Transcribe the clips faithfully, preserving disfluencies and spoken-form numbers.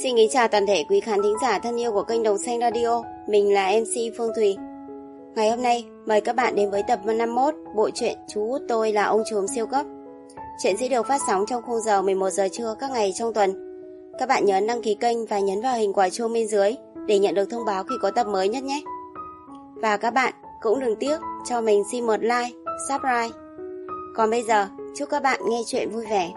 Xin kính chào toàn thể quý khán thính giả thân yêu của kênh Đồng Xanh Radio. Mình là em xê Phương Thùy. Ngày hôm nay mời các bạn đến với tập năm mươi mốt bộ truyện Chú Út Tôi Là Ông Trùm Siêu Cấp. Chuyện sẽ được phát sóng trong khung giờ mười một giờ trưa các ngày trong tuần. Các bạn nhớ đăng ký kênh và nhấn vào hình quả chuông bên dưới để nhận được thông báo khi có tập mới nhất nhé. Và các bạn cũng đừng tiếc cho mình xin một like, subscribe. Còn bây giờ chúc các bạn nghe chuyện vui vẻ.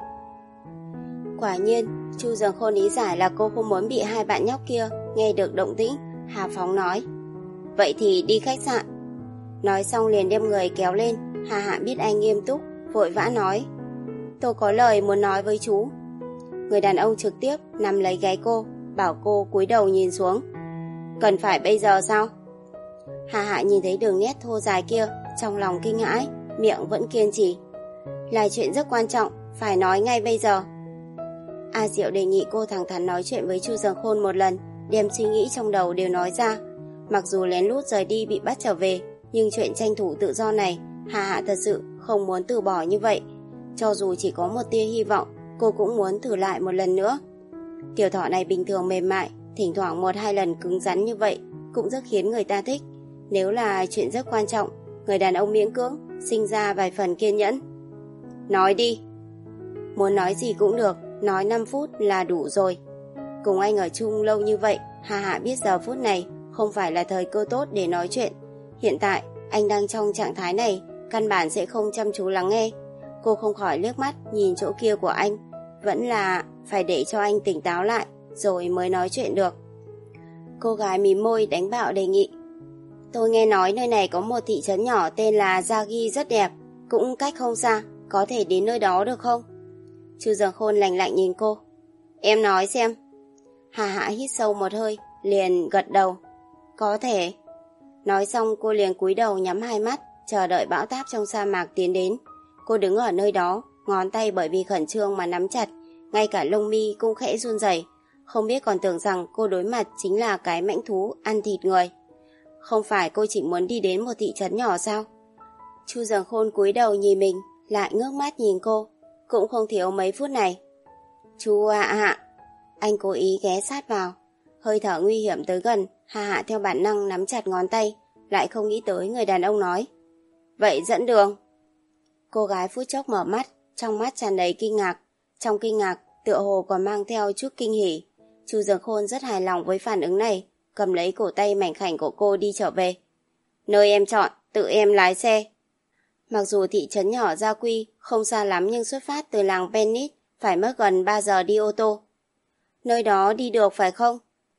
Quả nhiên, Chu Dường Khôn ý giải là cô không muốn bị hai bạn nhóc kia nghe được động tĩnh. Hà Phóng nói, vậy thì đi khách sạn. Nói xong liền đem người kéo lên. Hà Hạ biết anh nghiêm túc, vội vã nói, tôi có lời muốn nói với chú. Người đàn ông trực tiếp nắm lấy gáy cô, bảo cô cúi đầu nhìn xuống. Cần phải bây giờ sao? Hà Hạ nhìn thấy đường nét thô dài kia, trong lòng kinh hãi, miệng vẫn kiên trì. Là chuyện rất quan trọng, phải nói ngay bây giờ. A Diệu đề nghị cô thẳng thắn nói chuyện với Chu Dường Khôn một lần, đem suy nghĩ trong đầu đều nói ra. Mặc dù lén lút rời đi bị bắt trở về, nhưng chuyện tranh thủ tự do này, Hà Hạ thật sự không muốn từ bỏ như vậy. Cho dù chỉ có một tia hy vọng, cô cũng muốn thử lại một lần nữa. Tiểu thỏ này bình thường mềm mại, thỉnh thoảng một hai lần cứng rắn như vậy cũng rất khiến người ta thích. Nếu là chuyện rất quan trọng, người đàn ông miễn cưỡng sinh ra vài phần kiên nhẫn. Nói đi. Muốn nói gì cũng được, nói năm phút là đủ rồi. Cùng anh ở chung lâu như vậy, Hà Hạ biết giờ phút này không phải là thời cơ tốt để nói chuyện. Hiện tại anh đang trong trạng thái này, căn bản sẽ không chăm chú lắng nghe. Cô không khỏi liếc mắt nhìn chỗ kia của anh, vẫn là phải để cho anh tỉnh táo lại rồi mới nói chuyện được. Cô gái mím môi đánh bạo đề nghị, tôi nghe nói nơi này có một thị trấn nhỏ tên là Gia-gi rất đẹp, cũng cách không xa, có thể đến nơi đó được không? Chu Dường Khôn lạnh lạnh nhìn cô, em nói xem. Hà Hạ hít sâu một hơi, liền gật đầu, có thể. Nói xong cô liền cúi đầu nhắm hai mắt, chờ đợi bão táp trong sa mạc tiến đến. Cô đứng ở nơi đó, ngón tay bởi vì khẩn trương mà nắm chặt, ngay cả lông mi cũng khẽ run rẩy. Không biết còn tưởng rằng cô đối mặt chính là cái mãnh thú ăn thịt người. Không phải cô chỉ muốn đi đến một thị trấn nhỏ sao? Chu Dường Khôn cúi đầu nhìn mình, lại ngước mắt nhìn cô, cũng không thiếu mấy phút này. Chu Hạ Hạ. Anh cố ý ghé sát vào, hơi thở nguy hiểm tới gần. Hà Hạ theo bản năng nắm chặt ngón tay, lại không nghĩ tới người đàn ông nói, vậy dẫn đường. Cô gái phút chốc mở mắt, trong mắt tràn đầy kinh ngạc, trong kinh ngạc tựa hồ còn mang theo chút kinh hỉ. Chu Dường Khôn rất hài lòng với phản ứng này, cầm lấy cổ tay mảnh khảnh của cô đi trở về. Nơi em chọn, tự em lái xe. Mặc dù thị trấn nhỏ Gia Quy không xa lắm, nhưng xuất phát từ làng Penit phải mất gần ba giờ đi ô tô. Nơi đó đi được phải không?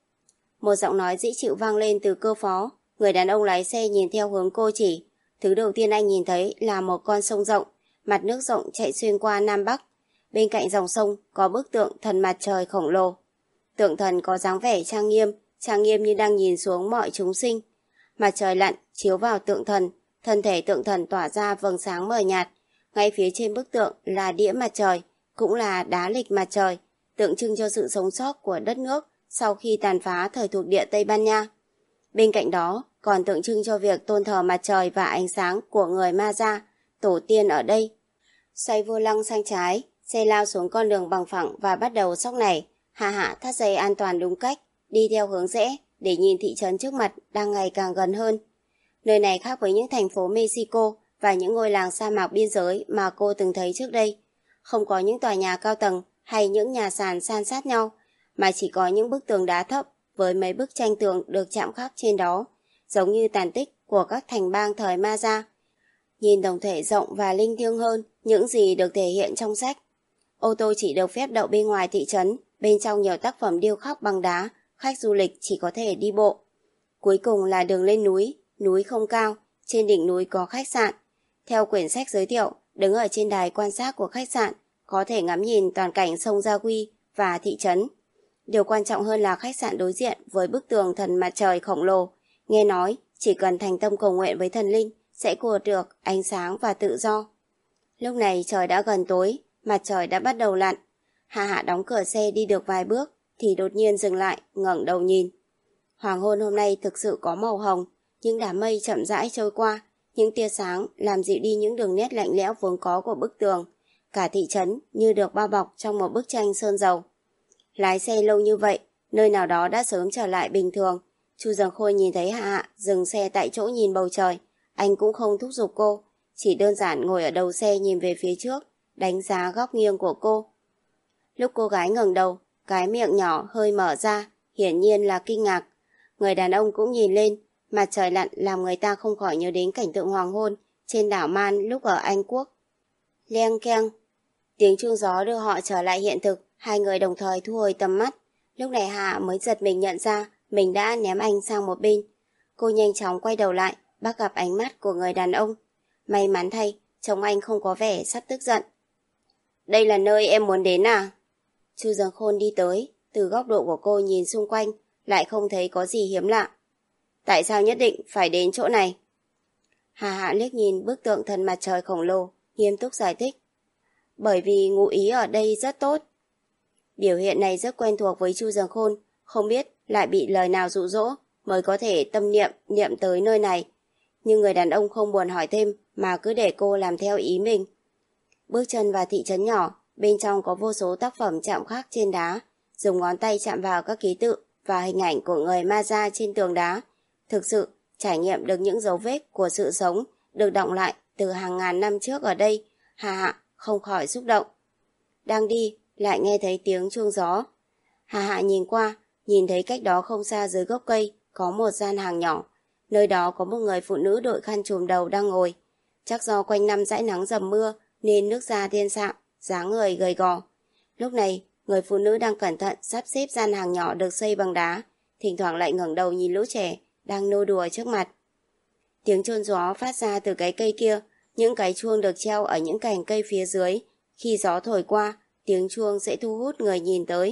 Một giọng nói dễ chịu vang lên từ cơ phó. Người đàn ông lái xe nhìn theo hướng cô chỉ. Thứ đầu tiên anh nhìn thấy là một con sông rộng, mặt nước rộng chạy xuyên qua Nam Bắc. Bên cạnh dòng sông có bức tượng thần mặt trời khổng lồ. Tượng thần có dáng vẻ trang nghiêm, trang nghiêm như đang nhìn xuống mọi chúng sinh. Mặt trời lặn chiếu vào tượng thần, thân thể tượng thần tỏa ra vầng sáng mờ nhạt. Ngay phía trên bức tượng là đĩa mặt trời, cũng là đá lịch mặt trời, tượng trưng cho sự sống sót của đất nước sau khi tàn phá thời thuộc địa Tây Ban Nha. Bên cạnh đó còn tượng trưng cho việc tôn thờ mặt trời và ánh sáng của người Ma Gia, tổ tiên ở đây. Xoay vô lăng sang trái, xe lao xuống con đường bằng phẳng và bắt đầu xóc nảy. Hà Hạ thắt dây an toàn đúng cách, đi theo hướng rẽ để nhìn thị trấn trước mặt đang ngày càng gần hơn. Nơi này khác với những thành phố Mexico và những ngôi làng sa mạc biên giới mà cô từng thấy trước đây. Không có những tòa nhà cao tầng hay những nhà sàn san sát nhau, mà chỉ có những bức tường đá thấp với mấy bức tranh tường được chạm khắc trên đó, giống như tàn tích của các thành bang thời Ma Gia. Nhìn tổng thể rộng và linh thiêng hơn những gì được thể hiện trong sách. Ô tô chỉ được phép đậu bên ngoài thị trấn, bên trong nhiều tác phẩm điêu khắc bằng đá, khách du lịch chỉ có thể đi bộ. Cuối cùng là đường lên núi, núi không cao, trên đỉnh núi có khách sạn. Theo quyển sách giới thiệu, đứng ở trên đài quan sát của khách sạn, có thể ngắm nhìn toàn cảnh sông Gia Quy và thị trấn. Điều quan trọng hơn là khách sạn đối diện với bức tường thần mặt trời khổng lồ. Nghe nói, chỉ cần thành tâm cầu nguyện với thần linh, sẽ có được ánh sáng và tự do. Lúc này trời đã gần tối, mặt trời đã bắt đầu lặn. Hà Hạ đóng cửa xe đi được vài bước, thì đột nhiên dừng lại, ngẩng đầu nhìn. Hoàng hôn hôm nay thực sự có màu hồng, những đám mây chậm rãi trôi qua, những tia sáng làm dịu đi những đường nét lạnh lẽo vốn có của bức tường. Cả thị trấn như được bao bọc trong một bức tranh sơn dầu. Lái xe lâu như vậy, nơi nào đó đã sớm trở lại bình thường. Chu Dần Khôn nhìn thấy Hạ Hạ dừng xe tại chỗ nhìn bầu trời, anh cũng không thúc giục cô, chỉ đơn giản ngồi ở đầu xe nhìn về phía trước, đánh giá góc nghiêng của cô. Lúc cô gái ngẩng đầu, cái miệng nhỏ hơi mở ra, hiển nhiên là kinh ngạc. Người đàn ông cũng nhìn lên, mặt trời lặn làm người ta không khỏi nhớ đến cảnh tượng hoàng hôn trên đảo Man lúc ở Anh Quốc. Leng keng, tiếng chuông gió đưa họ trở lại hiện thực, hai người đồng thời thu hồi tầm mắt. Lúc này Hạ mới giật mình nhận ra mình đã ném anh sang một bên. Cô nhanh chóng quay đầu lại, bắt gặp ánh mắt của người đàn ông. May mắn thay, chồng anh không có vẻ sắp tức giận. Đây là nơi em muốn đến à? Chu Dần Khôn đi tới, từ góc độ của cô nhìn xung quanh, lại không thấy có gì hiếm lạ. Tại sao nhất định phải đến chỗ này? Hà Hạ liếc nhìn bức tượng thần mặt trời khổng lồ, nghiêm túc giải thích. Bởi vì ngụ ý ở đây rất tốt. Biểu hiện này rất quen thuộc với Chu Dần Khôn, không biết lại bị lời nào dụ dỗ mới có thể tâm niệm niệm tới nơi này. Nhưng người đàn ông không buồn hỏi thêm mà cứ để cô làm theo ý mình. Bước chân vào thị trấn nhỏ, bên trong có vô số tác phẩm chạm khắc trên đá, dùng ngón tay chạm vào các ký tự và hình ảnh của người Maya trên tường đá. Thực sự, trải nghiệm được những dấu vết của sự sống được đọng lại từ hàng ngàn năm trước ở đây, Hà Hạ không khỏi xúc động. Đang đi, lại nghe thấy tiếng chuông gió. Hà Hạ nhìn qua, nhìn thấy cách đó không xa dưới gốc cây có một gian hàng nhỏ. Nơi đó có một người phụ nữ đội khăn trùm đầu đang ngồi. Chắc do quanh năm dãi nắng dầm mưa nên nước da thiên sạm, dáng người gầy gò. Lúc này, người phụ nữ đang cẩn thận sắp xếp gian hàng nhỏ được xây bằng đá, thỉnh thoảng lại ngẩng đầu nhìn lũ trẻ đang nô đùa trước mặt. Tiếng chuông gió phát ra từ cái cây kia, những cái chuông được treo ở những cành cây phía dưới. Khi gió thổi qua, tiếng chuông sẽ thu hút người nhìn tới.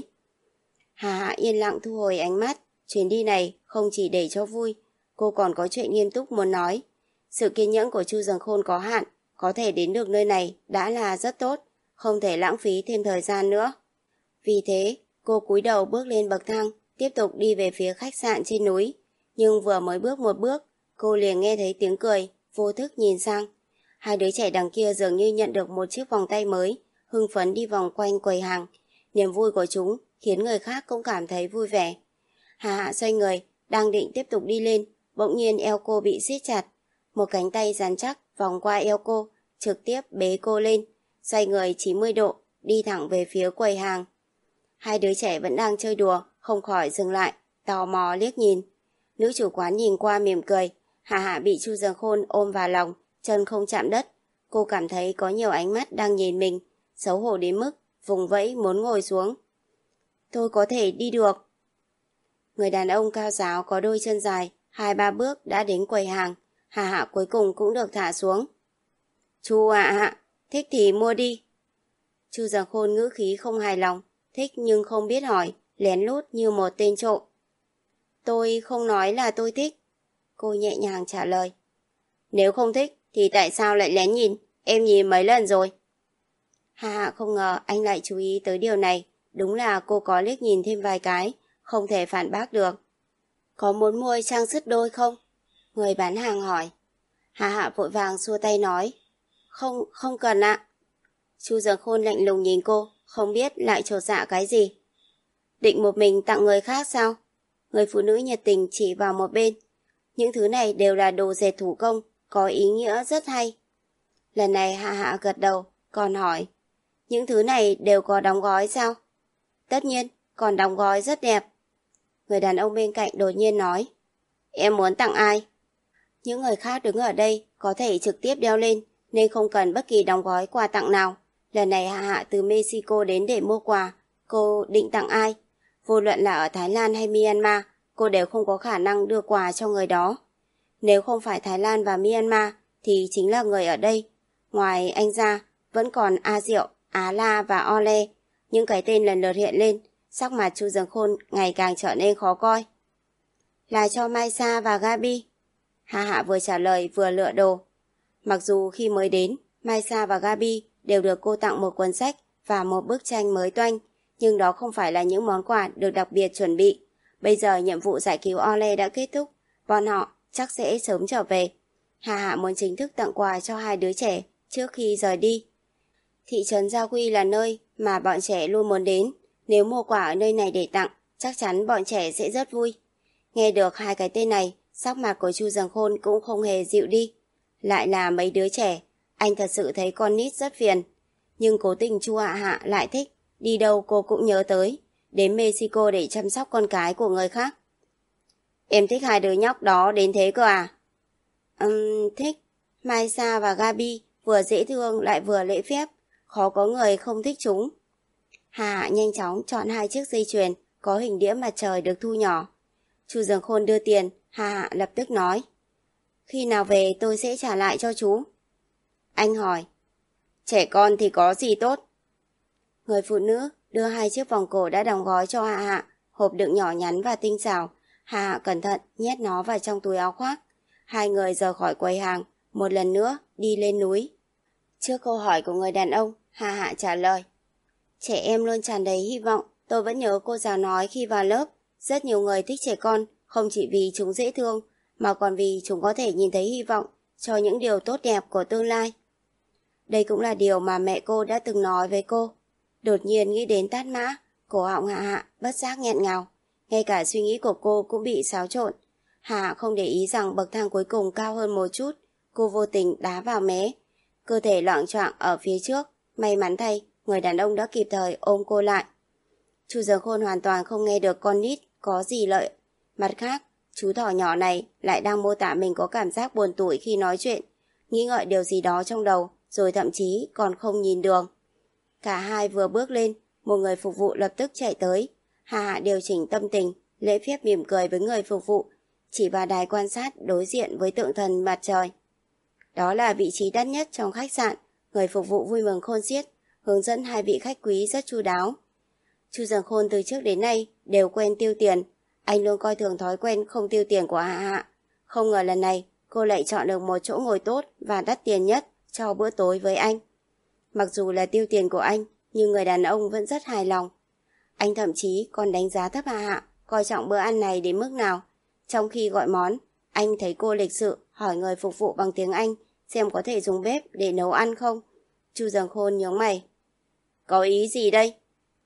Hà Hạ yên lặng thu hồi ánh mắt, chuyến đi này không chỉ để cho vui, cô còn có chuyện nghiêm túc muốn nói. Sự kiên nhẫn của Chu Dần Khôn có hạn, có thể đến được nơi này đã là rất tốt, không thể lãng phí thêm thời gian nữa. Vì thế, cô cúi đầu bước lên bậc thang, tiếp tục đi về phía khách sạn trên núi. Nhưng vừa mới bước một bước, cô liền nghe thấy tiếng cười, vô thức nhìn sang. Hai đứa trẻ đằng kia dường như nhận được một chiếc vòng tay mới, hưng phấn đi vòng quanh quầy hàng. Niềm vui của chúng khiến người khác cũng cảm thấy vui vẻ. Hà Hạ xoay người, đang định tiếp tục đi lên, bỗng nhiên eo cô bị siết chặt. Một cánh tay rắn chắc vòng qua eo cô, trực tiếp bế cô lên, xoay người chín mươi độ, đi thẳng về phía quầy hàng. Hai đứa trẻ vẫn đang chơi đùa, không khỏi dừng lại, tò mò liếc nhìn. Nữ chủ quán nhìn qua mỉm cười. Hà Hạ bị Chu Dần Khôn ôm vào lòng, chân không chạm đất. Cô cảm thấy có nhiều ánh mắt đang nhìn mình, xấu hổ đến mức vùng vẫy muốn ngồi xuống. Tôi có thể đi được. Người đàn ông cao ráo có đôi chân dài, hai ba bước đã đến quầy hàng. Hà Hạ cuối cùng cũng được thả xuống. Chu ạ ạ, thích thì mua đi. Chu Dần Khôn ngữ khí không hài lòng, thích nhưng không biết hỏi, lén lút như một tên trộm. Tôi không nói là tôi thích. Cô nhẹ nhàng trả lời. Nếu không thích thì tại sao lại lén nhìn? Em nhìn mấy lần rồi. Hà Hạ không ngờ anh lại chú ý tới điều này. Đúng là cô có liếc nhìn thêm vài cái, không thể phản bác được. Có muốn mua trang sức đôi không? Người bán hàng hỏi. Hà Hạ vội vàng xua tay nói. Không, không cần ạ. Chu Dần Khôn lạnh lùng nhìn cô, không biết lại chột dạ cái gì. Định một mình tặng người khác sao? Người phụ nữ nhiệt tình chỉ vào một bên. Những thứ này đều là đồ dệt thủ công, có ý nghĩa rất hay. Lần này Hạ Hạ gật đầu, còn hỏi. Những thứ này đều có đóng gói sao? Tất nhiên, còn đóng gói rất đẹp. Người đàn ông bên cạnh đột nhiên nói. Em muốn tặng ai? Những người khác đứng ở đây có thể trực tiếp đeo lên, nên không cần bất kỳ đóng gói quà tặng nào. Lần này Hạ Hạ từ Mexico đến để mua quà, cô định tặng ai? Vô luận là ở Thái Lan hay Myanmar, cô đều không có khả năng đưa quà cho người đó. Nếu không phải Thái Lan và Myanmar, thì chính là người ở đây. Ngoài anh ra, vẫn còn A Diệu, Á La và Ole. Những cái tên lần lượt hiện lên, sắc mặt Chu Dần Khôn ngày càng trở nên khó coi. Là cho Mai Sa và Gabi. Hà Hạ vừa trả lời vừa lựa đồ. Mặc dù khi mới đến, Mai Sa và Gabi đều được cô tặng một cuốn sách và một bức tranh mới toanh, nhưng đó không phải là những món quà được đặc biệt chuẩn bị. Bây giờ nhiệm vụ giải cứu Ole đã kết thúc, bọn họ chắc sẽ sớm trở về. Hà Hạ muốn chính thức tặng quà cho hai đứa trẻ trước khi rời đi. Thị trấn Gia Quy là nơi mà bọn trẻ luôn muốn đến. Nếu mua quà ở nơi này để tặng, chắc chắn bọn trẻ sẽ rất vui. Nghe được hai cái tên này, sắc mặt của Chu Dần Khôn cũng không hề dịu đi. Lại là mấy đứa trẻ, anh thật sự thấy con nít rất phiền. Nhưng cố tình Chu Hạ Hạ lại thích, đi đâu cô cũng nhớ tới, đến Mexico để chăm sóc con cái của người khác. Em thích hai đứa nhóc đó đến thế cơ à? Ừm, thích. Maisa và Gabi vừa dễ thương lại vừa lễ phép, khó có người không thích chúng. Hà Hạ nhanh chóng chọn hai chiếc dây chuyền có hình đĩa mặt trời được thu nhỏ. Chu Dần Khôn đưa tiền, Hà Hạ lập tức nói. Khi nào về tôi sẽ trả lại cho chú. Anh hỏi. Trẻ con thì có gì tốt? Người phụ nữ đưa hai chiếc vòng cổ đã đóng gói cho Hạ Hạ, hộp đựng nhỏ nhắn và tinh xảo. Hạ Hạ cẩn thận nhét nó vào trong túi áo khoác. Hai người rời khỏi quầy hàng, một lần nữa đi lên núi. Trước câu hỏi của người đàn ông, Hạ Hạ trả lời. Trẻ em luôn tràn đầy hy vọng. Tôi vẫn nhớ cô giáo nói khi vào lớp, rất nhiều người thích trẻ con, không chỉ vì chúng dễ thương, mà còn vì chúng có thể nhìn thấy hy vọng cho những điều tốt đẹp của tương lai. Đây cũng là điều mà mẹ cô đã từng nói với cô. Đột nhiên nghĩ đến Tát Mã, cổ họng Hạ Hạ bất giác nghẹn ngào. Ngay cả suy nghĩ của cô cũng bị xáo trộn. Hạ Hạ không để ý rằng bậc thang cuối cùng cao hơn một chút. Cô vô tình đá vào mé. Cơ thể loạng choạng ở phía trước. May mắn thay, người đàn ông đã kịp thời ôm cô lại. Chu Dần Khôn hoàn toàn không nghe được con nít có gì lợi. Mặt khác, chú thỏ nhỏ này lại đang mô tả mình có cảm giác buồn tủi khi nói chuyện. Nghĩ ngợi điều gì đó trong đầu, rồi thậm chí còn không nhìn đường. Cả hai vừa bước lên, một người phục vụ lập tức chạy tới. Hạ Hạ điều chỉnh tâm tình, lễ phép mỉm cười với người phục vụ, chỉ vào đài quan sát đối diện với tượng thần mặt trời. Đó là vị trí đắt nhất trong khách sạn. Người phục vụ vui mừng khôn xiết, hướng dẫn hai vị khách quý rất chu đáo. Chu Dần Khôn từ trước đến nay đều quen tiêu tiền. Anh luôn coi thường thói quen không tiêu tiền của Hạ Hạ. Không ngờ lần này cô lại chọn được một chỗ ngồi tốt và đắt tiền nhất cho bữa tối với anh. Mặc dù là tiêu tiền của anh, nhưng người đàn ông vẫn rất hài lòng. Anh thậm chí còn đánh giá thấp Hạ Hạ, coi trọng bữa ăn này đến mức nào. Trong khi gọi món, anh thấy cô lịch sự hỏi người phục vụ bằng tiếng Anh xem có thể dùng bếp để nấu ăn không. Chu Dần Khôn nhướng mày. Có ý gì đây?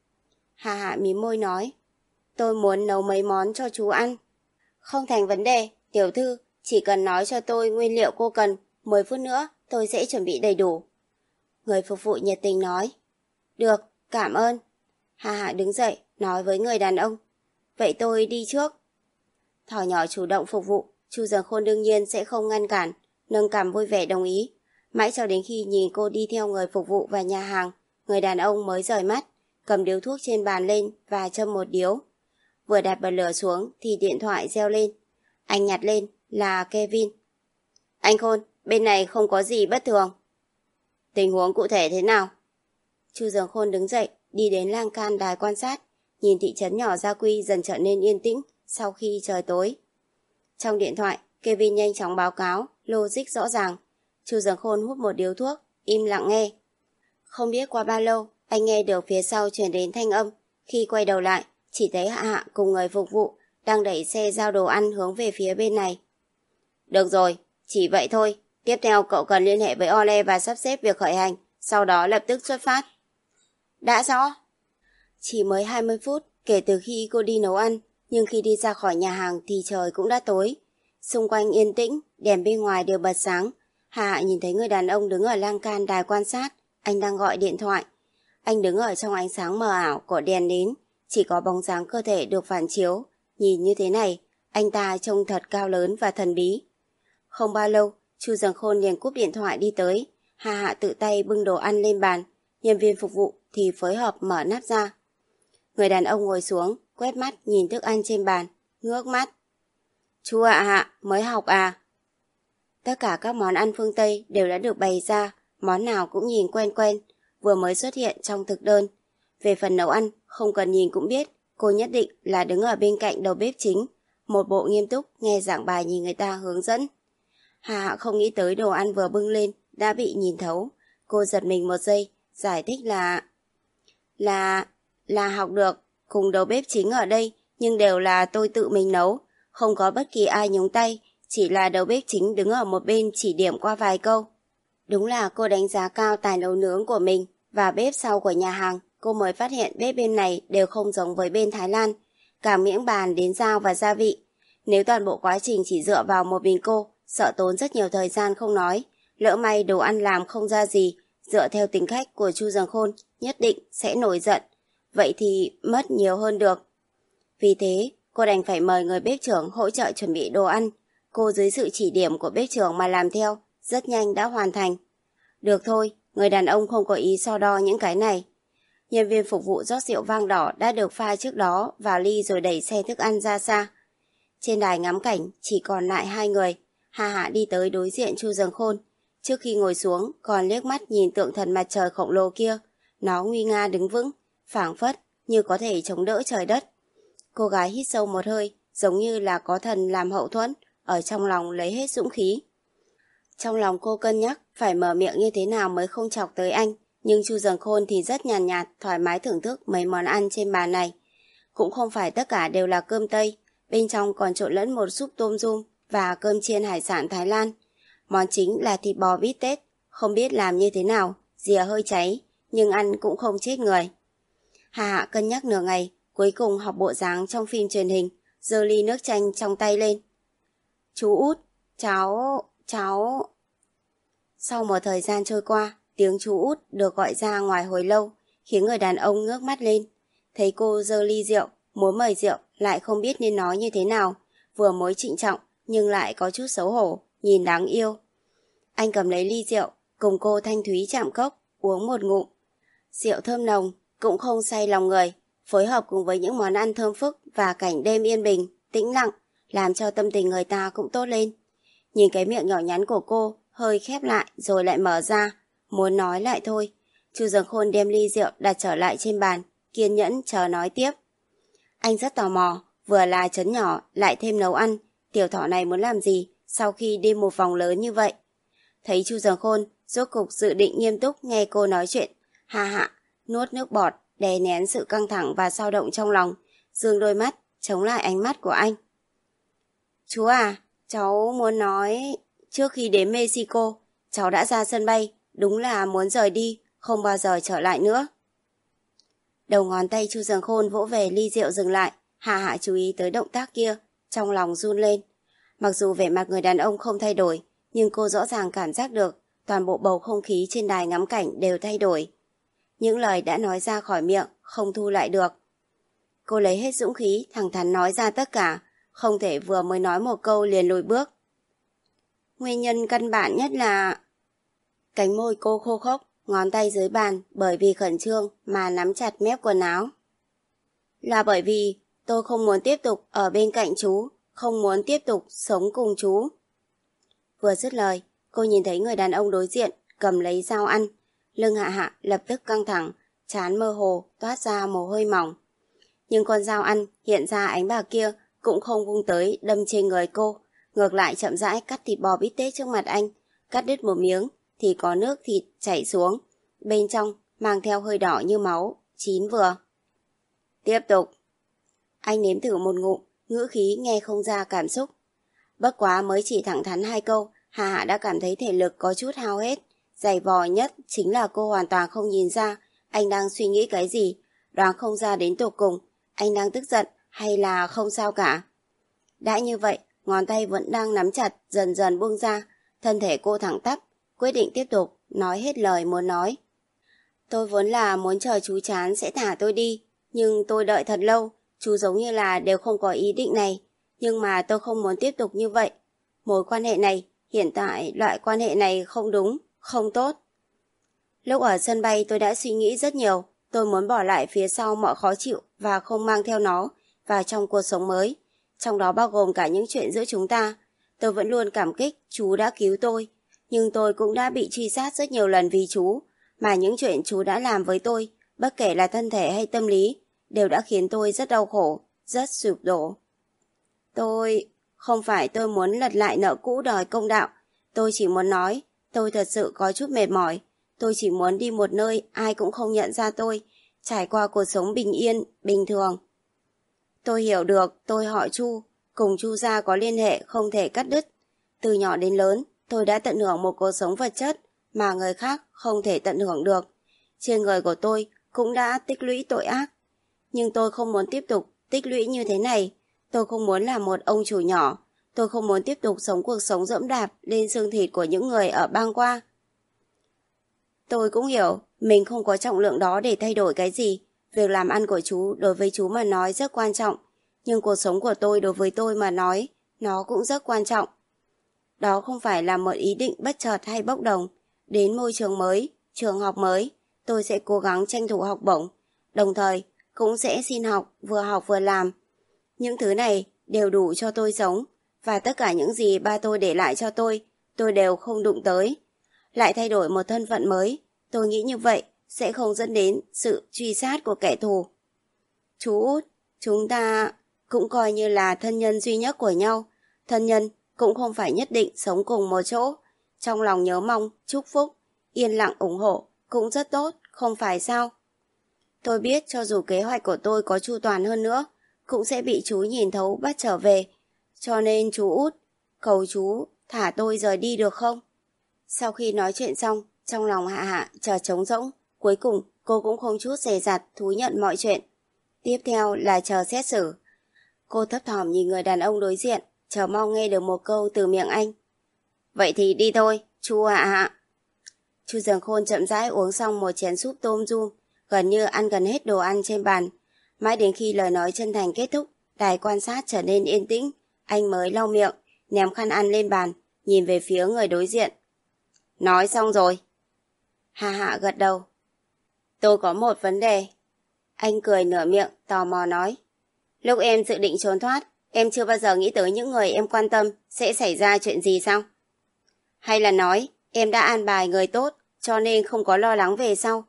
Hạ Hạ mím môi nói. Tôi muốn nấu mấy món cho chú ăn. Không thành vấn đề, tiểu thư, chỉ cần nói cho tôi nguyên liệu cô cần, mười phút nữa tôi sẽ chuẩn bị đầy đủ. Người phục vụ nhiệt tình nói. Được, cảm ơn. Hạ Hạ đứng dậy, nói với người đàn ông. Vậy tôi đi trước. Thỏ nhỏ chủ động phục vụ, Chu Dần Khôn đương nhiên sẽ không ngăn cản, nâng cằm vui vẻ đồng ý. Mãi cho đến khi nhìn cô đi theo người phục vụ vào nhà hàng, người đàn ông mới rời mắt, cầm điếu thuốc trên bàn lên và châm một điếu. Vừa đặt bật lửa xuống thì điện thoại reo lên. Anh nhặt lên, là Kevin. Anh Khôn, bên này không có gì bất thường. Tình huống cụ thể thế nào? Chu Dần Khôn đứng dậy, đi đến lan can đài quan sát, nhìn thị trấn nhỏ Gia Quy dần trở nên yên tĩnh sau khi trời tối. Trong điện thoại, Kevin nhanh chóng báo cáo, logic rõ ràng. Chu Dần Khôn hút một điếu thuốc, im lặng nghe. Không biết qua bao lâu, anh nghe được phía sau truyền đến thanh âm. Khi quay đầu lại, chỉ thấy Hạ Hạ cùng người phục vụ đang đẩy xe giao đồ ăn hướng về phía bên này. Được rồi, chỉ vậy thôi. Tiếp theo cậu cần liên hệ với Ole và sắp xếp việc khởi hành, sau đó lập tức xuất phát. Đã rõ. Chỉ mới hai mươi phút kể từ khi cô đi nấu ăn, nhưng khi đi ra khỏi nhà hàng thì trời cũng đã tối. Xung quanh yên tĩnh, đèn bên ngoài đều bật sáng. Hạ Hạ nhìn thấy người đàn ông đứng ở lan can đài quan sát, anh đang gọi điện thoại. Anh đứng ở trong ánh sáng mờ ảo của đèn nến, chỉ có bóng dáng cơ thể được phản chiếu. Nhìn như thế này, anh ta trông thật cao lớn và thần bí. Không bao lâu, Chu Dần Khôn liền cúp điện thoại đi tới. Hạ Hạ tự tay bưng đồ ăn lên bàn, nhân viên phục vụ thì phối hợp mở nắp ra. Người đàn ông ngồi xuống, quét mắt nhìn thức ăn trên bàn, ngước mắt. Chú Hạ Hạ, mới học à? Tất cả các món ăn phương Tây đều đã được bày ra, món nào cũng nhìn quen quen, vừa mới xuất hiện trong thực đơn. Về phần nấu ăn, không cần nhìn cũng biết, cô nhất định là đứng ở bên cạnh đầu bếp chính, một bộ nghiêm túc nghe giảng bài nhìn người ta hướng dẫn. Hạ Hạ không nghĩ tới đồ ăn vừa bưng lên đã bị nhìn thấu. Cô giật mình một giây, giải thích là... Là... là học được, cùng đầu bếp chính ở đây, nhưng đều là tôi tự mình nấu, không có bất kỳ ai nhúng tay, chỉ là đầu bếp chính đứng ở một bên chỉ điểm qua vài câu. Đúng là cô đánh giá cao tài nấu nướng của mình, và bếp sau của nhà hàng, cô mới phát hiện bếp bên này đều không giống với bên Thái Lan. cả miếng bàn đến dao và gia vị. Nếu toàn bộ quá trình chỉ dựa vào một mình cô, sợ tốn rất nhiều thời gian không nói. Lỡ may đồ ăn làm không ra gì, dựa theo tính cách của Chu Dần Khôn, nhất định sẽ nổi giận. Vậy thì mất nhiều hơn được. Vì thế, cô đành phải mời người bếp trưởng hỗ trợ chuẩn bị đồ ăn. Cô dưới sự chỉ điểm của bếp trưởng mà làm theo, rất nhanh đã hoàn thành. Được thôi, người đàn ông không có ý so đo những cái này. Nhân viên phục vụ rót rượu vang đỏ đã được pha trước đó vào ly rồi đẩy xe thức ăn ra xa. Trên đài ngắm cảnh chỉ còn lại hai người. Hà Hạ đi tới đối diện Chu Dần Khôn. Trước khi ngồi xuống còn liếc mắt nhìn tượng thần mặt trời khổng lồ kia. Nó nguy nga đứng vững, phảng phất như có thể chống đỡ trời đất. Cô gái hít sâu một hơi, giống như là có thần làm hậu thuẫn, ở trong lòng lấy hết dũng khí. Trong lòng cô cân nhắc phải mở miệng như thế nào mới không chọc tới anh, nhưng Chu Dần Khôn thì rất nhàn nhạt, nhạt, thoải mái thưởng thức mấy món ăn trên bàn này. Cũng không phải tất cả đều là cơm Tây, bên trong còn trộn lẫn một súp tôm rum và cơm chiên hải sản Thái Lan. Món chính là thịt bò bít tết, không biết làm như thế nào, rìa hơi cháy, nhưng ăn cũng không chết người. Hà Hạ cân nhắc nửa ngày, cuối cùng học bộ dáng trong phim truyền hình, giơ ly nước chanh trong tay lên. Chú Út, cháu, cháu... Sau một thời gian trôi qua, tiếng chú Út được gọi ra ngoài hồi lâu, khiến người đàn ông ngước mắt lên. Thấy cô giơ ly rượu, muốn mời rượu, lại không biết nên nói như thế nào, vừa mới trịnh trọng nhưng lại có chút xấu hổ, nhìn đáng yêu. Anh cầm lấy ly rượu, cùng cô thanh thúy chạm cốc, uống một ngụm. Rượu thơm nồng, cũng không say lòng người, phối hợp cùng với những món ăn thơm phức và cảnh đêm yên bình, tĩnh lặng, làm cho tâm tình người ta cũng tốt lên. Nhìn cái miệng nhỏ nhắn của cô, hơi khép lại rồi lại mở ra, muốn nói lại thôi. Chu Dần Khôn đem ly rượu đặt trở lại trên bàn, kiên nhẫn chờ nói tiếp. Anh rất tò mò, vừa là trấn nhỏ lại thêm nấu ăn, tiểu thỏ này muốn làm gì sau khi đi một vòng lớn như vậy. Thấy Chu Dần Khôn rốt cục dự định nghiêm túc nghe cô nói chuyện, Hà Hạ nuốt nước bọt, đè nén sự căng thẳng và dao động trong lòng, dương đôi mắt chống lại ánh mắt của anh. Chú à, cháu muốn nói, trước khi đến Mexico, cháu đã ra sân bay, đúng là muốn rời đi, không bao giờ trở lại nữa. Đầu ngón tay Chu Dần Khôn vỗ về ly rượu dừng lại, Hà Hạ chú ý tới động tác kia, trong lòng run lên. Mặc dù vẻ mặt người đàn ông không thay đổi, nhưng cô rõ ràng cảm giác được toàn bộ bầu không khí trên đài ngắm cảnh đều thay đổi. Những lời đã nói ra khỏi miệng không thu lại được. Cô lấy hết dũng khí thẳng thắn nói ra tất cả, không thể vừa mới nói một câu liền lùi bước. Nguyên nhân căn bản nhất là... Cánh môi cô khô khốc, ngón tay dưới bàn bởi vì khẩn trương mà nắm chặt mép quần áo. Là bởi vì tôi không muốn tiếp tục ở bên cạnh chú, không muốn tiếp tục sống cùng chú. Vừa dứt lời, cô nhìn thấy người đàn ông đối diện cầm lấy dao ăn. Lưng Hạ Hạ lập tức căng thẳng, trán mơ hồ toát ra mồ hôi mỏng. Nhưng con dao ăn hiện ra ánh bạc kia cũng không vung tới đâm trên người cô, ngược lại chậm rãi cắt thịt bò bít tết trước mặt anh. Cắt đứt một miếng thì có nước thịt chảy xuống, bên trong mang theo hơi đỏ như máu, chín vừa. Tiếp tục. Anh nếm thử một ngụm, ngữ khí nghe không ra cảm xúc. Bất quá mới chỉ thẳng thắn hai câu, Hà Hạ đã cảm thấy thể lực có chút hao hết. Dày vò nhất chính là cô hoàn toàn không nhìn ra anh đang suy nghĩ cái gì, đoán không ra đến tột cùng anh đang tức giận hay là không sao cả. Đã như vậy, ngón tay vẫn đang nắm chặt, dần dần buông ra, thân thể cô thẳng tắp, quyết định tiếp tục nói hết lời muốn nói. Tôi vốn là muốn chờ chú chán sẽ thả tôi đi, nhưng tôi đợi thật lâu, chú giống như là đều không có ý định này, nhưng mà tôi không muốn tiếp tục như vậy. Mối quan hệ này, hiện tại loại quan hệ này không đúng, không tốt. Lúc ở sân bay tôi đã suy nghĩ rất nhiều, tôi muốn bỏ lại phía sau mọi khó chịu và không mang theo nó vào trong cuộc sống mới, trong đó bao gồm cả những chuyện giữa chúng ta. Tôi vẫn luôn cảm kích chú đã cứu tôi, nhưng tôi cũng đã bị truy sát rất nhiều lần vì chú, mà những chuyện chú đã làm với tôi, bất kể là thân thể hay tâm lý, đều đã khiến tôi rất đau khổ, rất sụp đổ. Tôi... không phải tôi muốn lật lại nợ cũ đòi công đạo, tôi chỉ muốn nói, tôi thật sự có chút mệt mỏi, tôi chỉ muốn đi một nơi ai cũng không nhận ra tôi, trải qua cuộc sống bình yên, bình thường. Tôi hiểu được tôi họ Chu, cùng Chu gia có liên hệ không thể cắt đứt. Từ nhỏ đến lớn, tôi đã tận hưởng một cuộc sống vật chất mà người khác không thể tận hưởng được. Trên người của tôi cũng đã tích lũy tội ác. Nhưng tôi không muốn tiếp tục tích lũy như thế này. Tôi không muốn là một ông chủ nhỏ. Tôi không muốn tiếp tục sống cuộc sống dẫm đạp lên xương thịt của những người ở bang qua. Tôi cũng hiểu, mình không có trọng lượng đó để thay đổi cái gì. Việc làm ăn của chú đối với chú mà nói rất quan trọng. Nhưng cuộc sống của tôi đối với tôi mà nói, nó cũng rất quan trọng. Đó không phải là một ý định bất chợt hay bốc đồng. Đến môi trường mới, trường học mới, tôi sẽ cố gắng tranh thủ học bổng. Đồng thời, cũng sẽ xin học, vừa học vừa làm. Những thứ này đều đủ cho tôi sống. Và tất cả những gì ba tôi để lại cho tôi, tôi đều không đụng tới. Lại thay đổi một thân phận mới, tôi nghĩ như vậy sẽ không dẫn đến sự truy sát của kẻ thù. Chú út, chúng ta cũng coi như là thân nhân duy nhất của nhau. Thân nhân cũng không phải nhất định sống cùng một chỗ. Trong lòng nhớ mong, chúc phúc, yên lặng ủng hộ cũng rất tốt, không phải sao? Tôi biết cho dù kế hoạch của tôi có chu toàn hơn nữa, cũng sẽ bị chú nhìn thấu bắt trở về. Cho nên chú út, cầu chú thả tôi rời đi được không? Sau khi nói chuyện xong, trong lòng Hạ Hạ chợt trống rỗng. Cuối cùng cô cũng không chút dè dặt thú nhận mọi chuyện. Tiếp theo là chờ xét xử. Cô thấp thỏm nhìn người đàn ông đối diện, chờ mong nghe được một câu từ miệng anh. Vậy thì đi thôi, chú Hạ Hạ. Chu Dường Khôn chậm rãi uống xong một chén súp tôm rum, gần như ăn gần hết đồ ăn trên bàn. Mãi đến khi lời nói chân thành kết thúc, đài quan sát trở nên yên tĩnh, anh mới lau miệng, ném khăn ăn lên bàn, nhìn về phía người đối diện. Nói xong rồi. Hạ Hạ gật đầu. Tôi có một vấn đề. Anh cười nửa miệng, tò mò nói. Lúc em dự định trốn thoát, em chưa bao giờ nghĩ tới những người em quan tâm sẽ xảy ra chuyện gì sao? Hay là nói em đã an bài người tốt cho nên không có lo lắng về sau?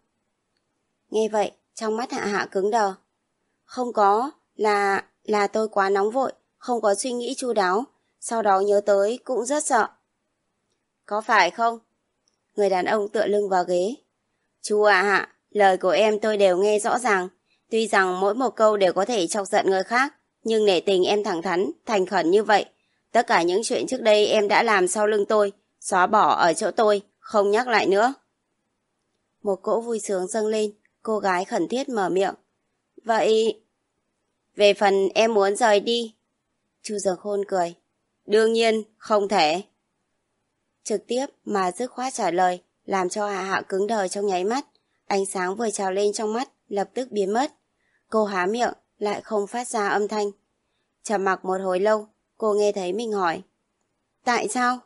Nghe vậy, trong mắt Hạ Hạ cứng đờ. Không có, là... là tôi quá nóng vội, không có suy nghĩ chu đáo, sau đó nhớ tới cũng rất sợ. Có phải không? Người đàn ông tựa lưng vào ghế. Chú ạ Hạ, lời của em tôi đều nghe rõ ràng. Tuy rằng mỗi một câu đều có thể chọc giận người khác, nhưng nể tình em thẳng thắn, thành khẩn như vậy. Tất cả những chuyện trước đây em đã làm sau lưng tôi, xóa bỏ ở chỗ tôi, không nhắc lại nữa. Một cỗ vui sướng dâng lên, cô gái khẩn thiết mở miệng. Vậy... Về phần em muốn rời đi. Chu Dường Khôn cười. Đương nhiên, không thể. Trực tiếp mà dứt khoát trả lời, làm cho Hạ Hạ cứng đờ trong nháy mắt. Ánh sáng vừa trào lên trong mắt, lập tức biến mất. Cô há miệng, lại không phát ra âm thanh. Trầm mặc một hồi lâu, cô nghe thấy mình hỏi. Tại sao?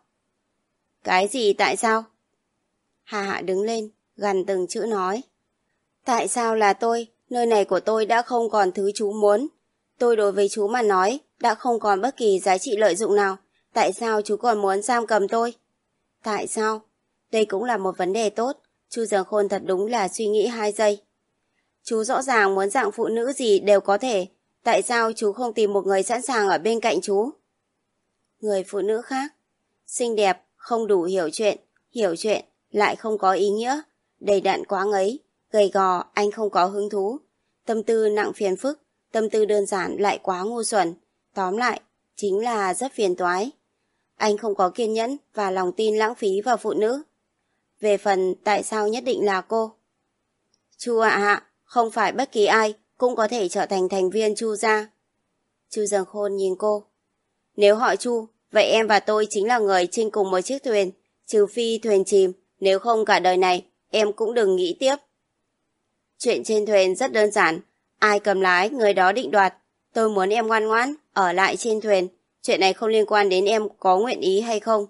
Cái gì tại sao? Hạ Hạ đứng lên, gằn từng chữ nói. Tại sao là tôi, nơi này của tôi đã không còn thứ chú muốn. Tôi đối với chú mà nói, đã không còn bất kỳ giá trị lợi dụng nào. Tại sao chú còn muốn giam cầm tôi? Tại sao? Đây cũng là một vấn đề tốt. Chu Dường Khôn thật đúng là suy nghĩ hai giây. Chú rõ ràng muốn dạng phụ nữ gì đều có thể. Tại sao chú không tìm một người sẵn sàng ở bên cạnh chú? Người phụ nữ khác. Xinh đẹp, không đủ hiểu chuyện. Hiểu chuyện, lại không có ý nghĩa. Đầy đặn quá ngấy. Gầy gò, anh không có hứng thú. Tâm tư nặng phiền phức. Tâm tư đơn giản lại quá ngu xuẩn. Tóm lại, chính là rất phiền toái. Anh không có kiên nhẫn và lòng tin lãng phí vào phụ nữ. Về phần tại sao nhất định là cô? Chu ạ Hạ, không phải bất kỳ ai cũng có thể trở thành thành viên Chu gia. Chu Dường Khôn nhìn cô. Nếu họ Chu, vậy em và tôi chính là người trên cùng một chiếc thuyền, trừ phi thuyền chìm, nếu không cả đời này, em cũng đừng nghĩ tiếp. Chuyện trên thuyền rất đơn giản, ai cầm lái người đó định đoạt. Tôi muốn em ngoan ngoãn, ở lại trên thuyền. Chuyện này không liên quan đến em có nguyện ý hay không.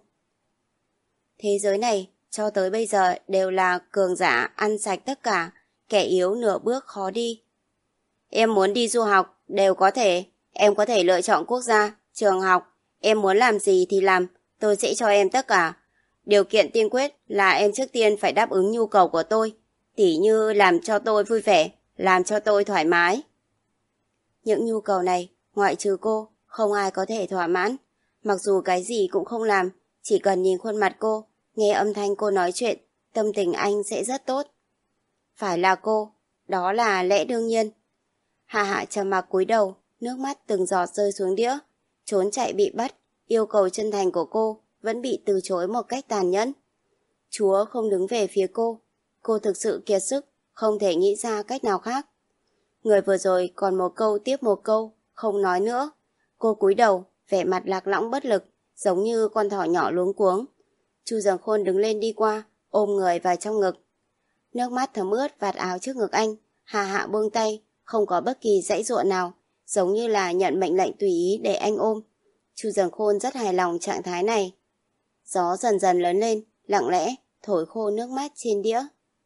Thế giới này, cho tới bây giờ đều là cường giả ăn sạch tất cả, kẻ yếu nửa bước khó đi. Em muốn đi du học, đều có thể. Em có thể lựa chọn quốc gia, trường học. Em muốn làm gì thì làm, tôi sẽ cho em tất cả. Điều kiện tiên quyết là em trước tiên phải đáp ứng nhu cầu của tôi, tỉ như làm cho tôi vui vẻ, làm cho tôi thoải mái. Những nhu cầu này, ngoại trừ cô, không ai có thể thỏa mãn. Mặc dù cái gì cũng không làm, chỉ cần nhìn khuôn mặt cô, nghe âm thanh cô nói chuyện, tâm tình anh sẽ rất tốt. Phải là cô, đó là lẽ đương nhiên. Hạ Hạ trầm mặc cúi đầu, nước mắt từng giọt rơi xuống đĩa. Trốn chạy bị bắt, yêu cầu chân thành của cô vẫn bị từ chối một cách tàn nhẫn. Chúa không đứng về phía cô. Cô thực sự kiệt sức, không thể nghĩ ra cách nào khác. Người vừa rồi còn một câu tiếp một câu, không nói nữa. Cô cúi đầu, vẻ mặt lạc lõng bất lực, giống như con thỏ nhỏ luống cuống. Chu Dường Khôn đứng lên đi qua, ôm người vào trong ngực. Nước mắt thấm ướt vạt áo trước ngực anh. Hà Hạ buông tay, không có bất kỳ giãy giụa nào, giống như là nhận mệnh lệnh tùy ý để anh ôm. Chu Dường Khôn rất hài lòng trạng thái này. Gió dần dần lớn lên, lặng lẽ, thổi khô nước mắt trên đĩa.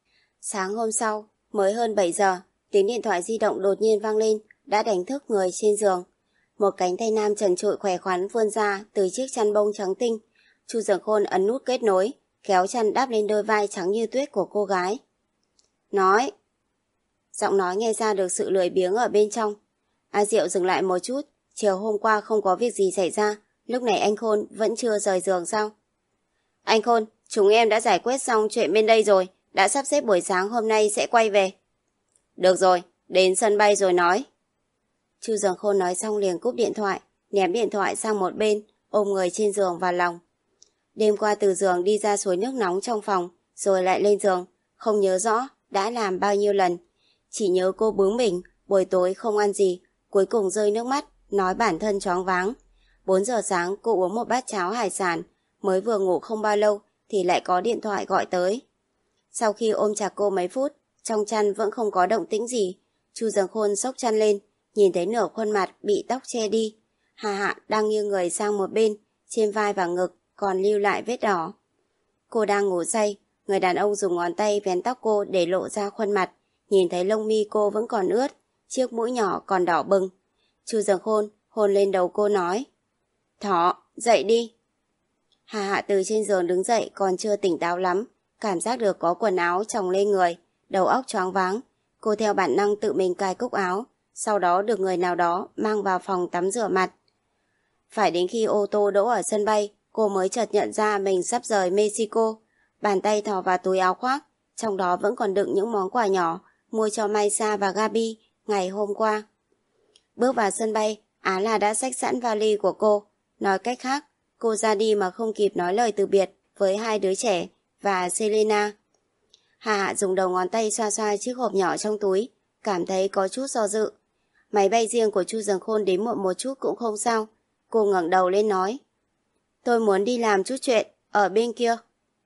Sáng hôm sau, mới hơn bảy giờ, tiếng điện thoại di động đột nhiên vang lên, đã đánh thức người trên giường. Một cánh tay nam trần trụi khỏe khoắn vươn ra từ chiếc chăn bông trắng tinh. Chu Dường Khôn ấn nút kết nối, kéo chăn đắp lên đôi vai trắng như tuyết của cô gái. Nói. Giọng nói nghe ra được sự lười biếng ở bên trong. A Diệu dừng lại một chút, chiều hôm qua không có việc gì xảy ra, lúc này anh Khôn vẫn chưa rời giường sao? Anh Khôn, chúng em đã giải quyết xong chuyện bên đây rồi, đã sắp xếp buổi sáng hôm nay sẽ quay về. Được rồi, đến sân bay rồi nói. Chu Dường Khôn nói xong liền cúp điện thoại, ném điện thoại sang một bên, ôm người trên giường vào lòng. Đêm qua từ giường đi ra suối nước nóng trong phòng, rồi lại lên giường, không nhớ rõ đã làm bao nhiêu lần. Chỉ nhớ cô bướng bỉnh, buổi tối không ăn gì, cuối cùng rơi nước mắt, nói bản thân choáng váng. bốn giờ sáng cô uống một bát cháo hải sản, mới vừa ngủ không bao lâu thì lại có điện thoại gọi tới. Sau khi ôm chặt cô mấy phút, trong chăn vẫn không có động tĩnh gì. Chu Dường Khôn xốc chăn lên, nhìn thấy nửa khuôn mặt bị tóc che đi. Hà Hạ đang nghiêng người sang một bên, trên vai và ngực còn lưu lại vết đỏ. Cô đang ngủ say, người đàn ông dùng ngón tay vén tóc cô để lộ ra khuôn mặt, nhìn thấy lông mi cô vẫn còn ướt, chiếc mũi nhỏ còn đỏ bừng. Chu Dường Khôn hôn lên đầu cô nói: Thỏ, dậy đi. Hà Hạ từ trên giường đứng dậy còn chưa tỉnh táo lắm, cảm giác được có quần áo chồng lên người, đầu óc choáng váng. Cô theo bản năng tự mình cài cúc áo, sau đó được người nào đó mang vào phòng tắm rửa mặt. Phải đến khi ô tô đỗ ở sân bay, cô mới chợt nhận ra mình sắp rời Mexico. Bàn tay thò vào túi áo khoác, trong đó vẫn còn đựng những món quà nhỏ mua cho Maisa và Gabi ngày hôm qua. Bước vào sân bay, Á là đã xách sẵn vali của cô. Nói cách khác, cô ra đi mà không kịp nói lời từ biệt với hai đứa trẻ và Selena. Hà Hạ dùng đầu ngón tay xoa xoa chiếc hộp nhỏ trong túi, cảm thấy có chút do dự. Máy bay riêng của Chu Dường Khôn đến muộn một chút cũng không sao. Cô ngẩng đầu lên nói: Tôi muốn đi làm chút chuyện ở bên kia.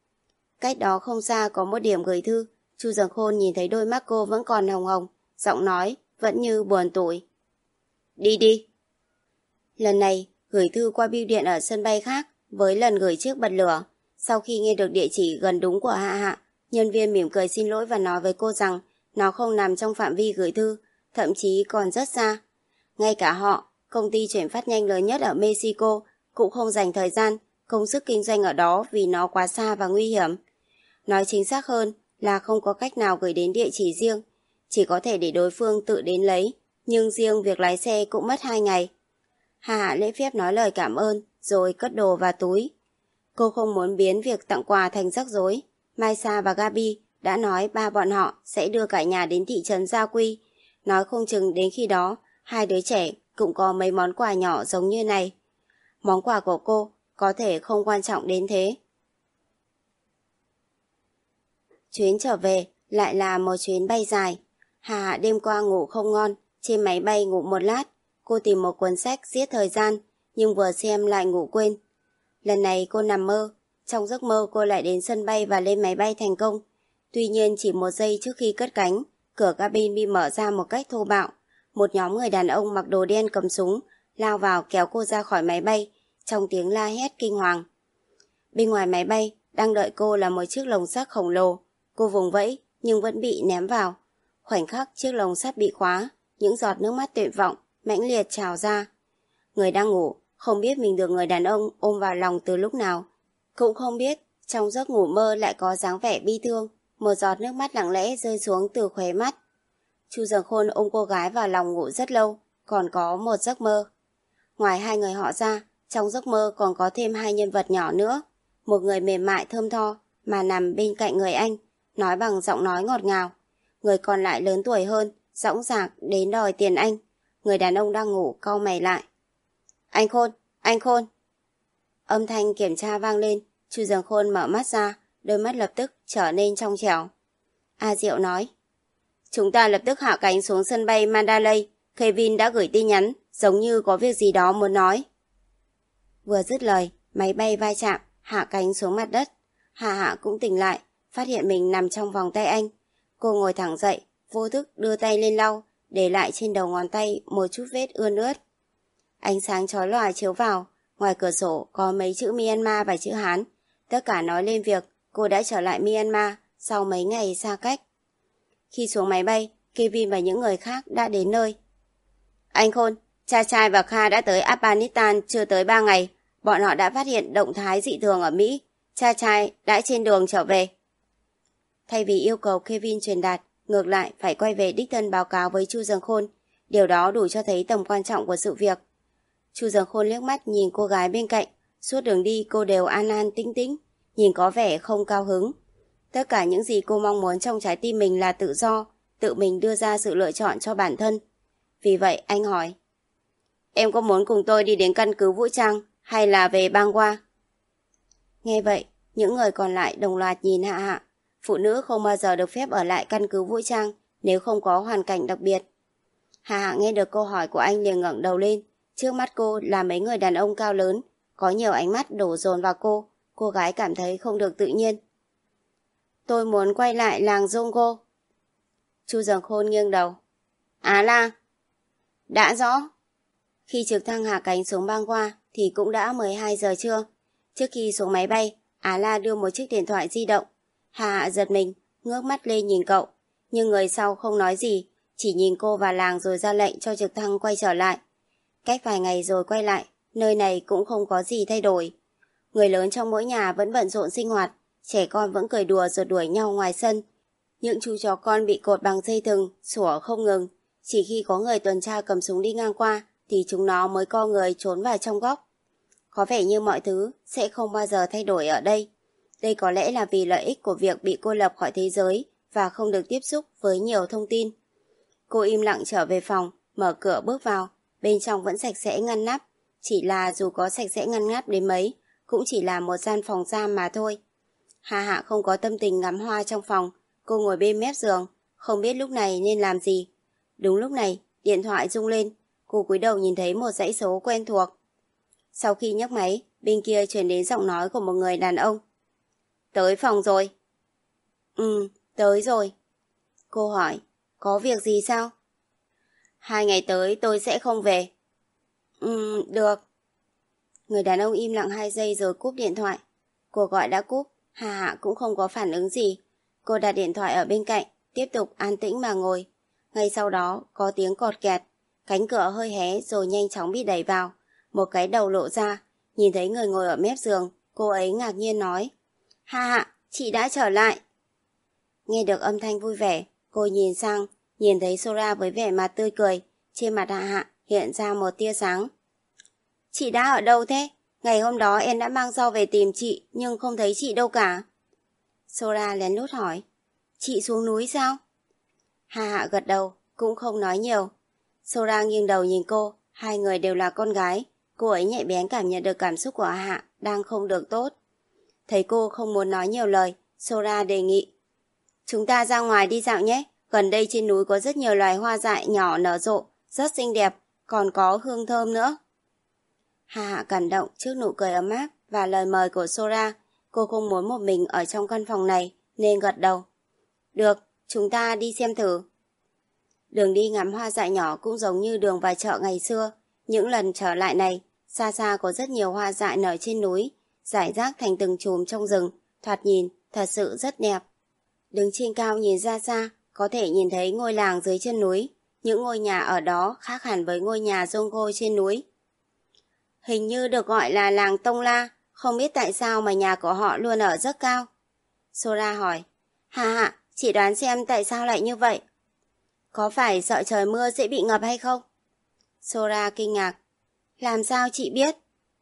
Cách đó không xa có một điểm gửi thư. Chu Dường Khôn nhìn thấy đôi mắt cô vẫn còn hồng hồng, giọng nói vẫn như buồn tủi. Đi đi. Lần này gửi thư qua bưu điện ở sân bay khác với lần gửi trước bật lửa. Sau khi nghe được địa chỉ gần đúng của Hạ Hạ, nhân viên mỉm cười xin lỗi và nói với cô rằng nó không nằm trong phạm vi gửi thư, thậm chí còn rất xa. Ngay cả họ, công ty chuyển phát nhanh lớn nhất ở Mexico, cũng không dành thời gian, công sức kinh doanh ở đó vì nó quá xa và nguy hiểm. Nói chính xác hơn là không có cách nào gửi đến địa chỉ riêng, chỉ có thể để đối phương tự đến lấy, nhưng riêng việc lái xe cũng mất hai ngày. Hà Hạ lễ phép nói lời cảm ơn, rồi cất đồ vào túi. Cô không muốn biến việc tặng quà thành rắc rối. Maisa và Gabi đã nói ba bọn họ sẽ đưa cả nhà đến thị trấn Gia Quy. Nói không chừng đến khi đó, hai đứa trẻ cũng có mấy món quà nhỏ giống như này. Món quà của cô có thể không quan trọng đến thế. Chuyến trở về lại là một chuyến bay dài. Hà Hạ đêm qua ngủ không ngon, trên máy bay ngủ một lát. Cô tìm một cuốn sách giết thời gian, nhưng vừa xem lại ngủ quên. Lần này cô nằm mơ, trong giấc mơ cô lại đến sân bay và lên máy bay thành công. Tuy nhiên chỉ một giây trước khi cất cánh, cửa cabin bị mở ra một cách thô bạo. Một nhóm người đàn ông mặc đồ đen cầm súng, lao vào kéo cô ra khỏi máy bay, trong tiếng la hét kinh hoàng. Bên ngoài máy bay, đang đợi cô là một chiếc lồng sắt khổng lồ. Cô vùng vẫy, nhưng vẫn bị ném vào. Khoảnh khắc chiếc lồng sắt bị khóa, những giọt nước mắt tuyệt vọng mãnh liệt trào ra. Người đang ngủ không biết mình được người đàn ông ôm vào lòng từ lúc nào, cũng không biết trong giấc ngủ mơ lại có dáng vẻ bi thương. Một giọt nước mắt lặng lẽ rơi xuống từ khóe mắt. Chu Dường Khôn ôm cô gái vào lòng ngủ rất lâu, còn có một giấc mơ. Ngoài hai người họ ra, trong giấc mơ còn có thêm hai nhân vật nhỏ nữa. Một người mềm mại thơm tho mà nằm bên cạnh người anh, nói bằng giọng nói ngọt ngào. Người còn lại lớn tuổi hơn, dõng dạc đến đòi tiền anh. Người đàn ông đang ngủ cau mày lại. Anh Khôn, anh Khôn. Âm thanh kiểm tra vang lên. Chu Dường Khôn mở mắt ra, đôi mắt lập tức trở nên trong trẻo. A Diệu nói: Chúng ta lập tức hạ cánh xuống sân bay Mandalay. Kevin đã gửi tin nhắn, giống như có việc gì đó muốn nói. Vừa dứt lời, máy bay va chạm, hạ cánh xuống mặt đất. Hạ Hạ cũng tỉnh lại, phát hiện mình nằm trong vòng tay anh. Cô ngồi thẳng dậy, vô thức đưa tay lên lau, để lại trên đầu ngón tay một chút vết ươn ướt. Ánh sáng chói lòa chiếu vào, ngoài cửa sổ có mấy chữ Myanmar và chữ Hán. Tất cả nói lên việc cô đã trở lại Myanmar sau mấy ngày xa cách. Khi xuống máy bay, Kevin và những người khác đã đến nơi. Anh Khôn, Cha Trai và Kha đã tới Afghanistan chưa tới ba ngày. Bọn họ đã phát hiện động thái dị thường ở Mỹ. Cha Trai đã trên đường trở về. Thay vì yêu cầu Kevin truyền đạt, ngược lại phải quay về đích thân báo cáo với Chu Dương Khôn. Điều đó đủ cho thấy tầm quan trọng của sự việc. Chu Dương Khôn liếc mắt nhìn cô gái bên cạnh. Suốt đường đi cô đều an an tĩnh tĩnh, nhìn có vẻ không cao hứng. Tất cả những gì cô mong muốn trong trái tim mình là tự do, tự mình đưa ra sự lựa chọn cho bản thân. Vì vậy anh hỏi, em có muốn cùng tôi đi đến căn cứ vũ trang hay là về Bangwa? Nghe vậy, những người còn lại đồng loạt nhìn Hạ Hạ. Phụ nữ không bao giờ được phép ở lại căn cứ vũ trang nếu không có hoàn cảnh đặc biệt. Hạ Hạ nghe được câu hỏi của anh liền ngẩng đầu lên. Trước mắt cô là mấy người đàn ông cao lớn, có nhiều ánh mắt đổ dồn vào cô. Cô gái cảm thấy không được tự nhiên. Tôi muốn quay lại làng Zongo. Chu Dương Khôn nghiêng đầu. Á La. Đã rõ. Khi trực thăng hạ cánh xuống Bangwa thì cũng đã mười hai giờ trưa. Trước khi xuống máy bay, Á La đưa một chiếc điện thoại di động. Hạ Hạ giật mình, ngước mắt lên nhìn cậu. Nhưng người sau không nói gì, chỉ nhìn cô và làng rồi ra lệnh cho trực thăng quay trở lại. Cách vài ngày rồi quay lại, nơi này cũng không có gì thay đổi. Người lớn trong mỗi nhà vẫn bận rộn sinh hoạt, trẻ con vẫn cười đùa rồi đuổi nhau ngoài sân. Những chú chó con bị cột bằng dây thừng, sủa không ngừng. Chỉ khi có người tuần tra cầm súng đi ngang qua, thì chúng nó mới co người trốn vào trong góc. Có vẻ như mọi thứ sẽ không bao giờ thay đổi ở đây. Đây có lẽ là vì lợi ích của việc bị cô lập khỏi thế giới và không được tiếp xúc với nhiều thông tin. Cô im lặng trở về phòng, mở cửa bước vào. Bên trong vẫn sạch sẽ ngăn nắp. Chỉ là dù có sạch sẽ ngăn nắp đến mấy, cũng chỉ là một gian phòng giam mà thôi. Hạ Hạ không có tâm tình ngắm hoa trong phòng. Cô ngồi bên mép giường, không biết lúc này nên làm gì. Đúng lúc này, điện thoại rung lên. Cô cúi đầu nhìn thấy một dãy số quen thuộc. Sau khi nhấc máy, bên kia truyền đến giọng nói của một người đàn ông. Tới phòng rồi. Ừ, tới rồi. Cô hỏi, có việc gì sao? Hai ngày tới tôi sẽ không về. Ừ, được. Người đàn ông im lặng hai giây rồi cúp điện thoại. Cuộc gọi đã cúp, Hà Hạ cũng không có phản ứng gì. Cô đặt điện thoại ở bên cạnh, tiếp tục an tĩnh mà ngồi. Ngay sau đó có tiếng cọt kẹt, cánh cửa hơi hé rồi nhanh chóng bị đẩy vào. Một cái đầu lộ ra, nhìn thấy người ngồi ở mép giường, cô ấy ngạc nhiên nói. Hạ Hạ, chị đã trở lại. Nghe được âm thanh vui vẻ, cô nhìn sang, nhìn thấy Sora với vẻ mặt tươi cười. Trên mặt Hạ Hạ hiện ra một tia sáng. Chị đã ở đâu thế? Ngày hôm đó em đã mang rau về tìm chị, nhưng không thấy chị đâu cả. Sora lén lút hỏi. Chị xuống núi sao? Hạ Hạ gật đầu, cũng không nói nhiều. Sora nghiêng đầu nhìn cô, hai người đều là con gái. Cô ấy nhạy bén cảm nhận được cảm xúc của Hạ Hạ đang không được tốt. Thấy cô không muốn nói nhiều lời, Sora đề nghị. Chúng ta ra ngoài đi dạo nhé, gần đây trên núi có rất nhiều loài hoa dại nhỏ nở rộ, rất xinh đẹp, còn có hương thơm nữa. Hạ Hạ cảm động trước nụ cười ấm áp và lời mời của Sora. Cô không muốn một mình ở trong căn phòng này nên gật đầu. Được, chúng ta đi xem thử. Đường đi ngắm hoa dại nhỏ cũng giống như đường vào chợ ngày xưa. Những lần trở lại này, xa xa có rất nhiều hoa dại nở trên núi, rải rác thành từng chùm trong rừng, thoạt nhìn thật sự rất đẹp. Đứng trên cao nhìn ra xa, có thể nhìn thấy ngôi làng dưới chân núi. Những ngôi nhà ở đó khác hẳn với ngôi nhà Zongo trên núi. Hình như được gọi là làng Tông La, không biết tại sao mà nhà của họ luôn ở rất cao. Sora hỏi, Hạ Hạ, chị đoán xem tại sao lại như vậy? Có phải sợ trời mưa sẽ bị ngập hay không? Sora kinh ngạc, làm sao chị biết?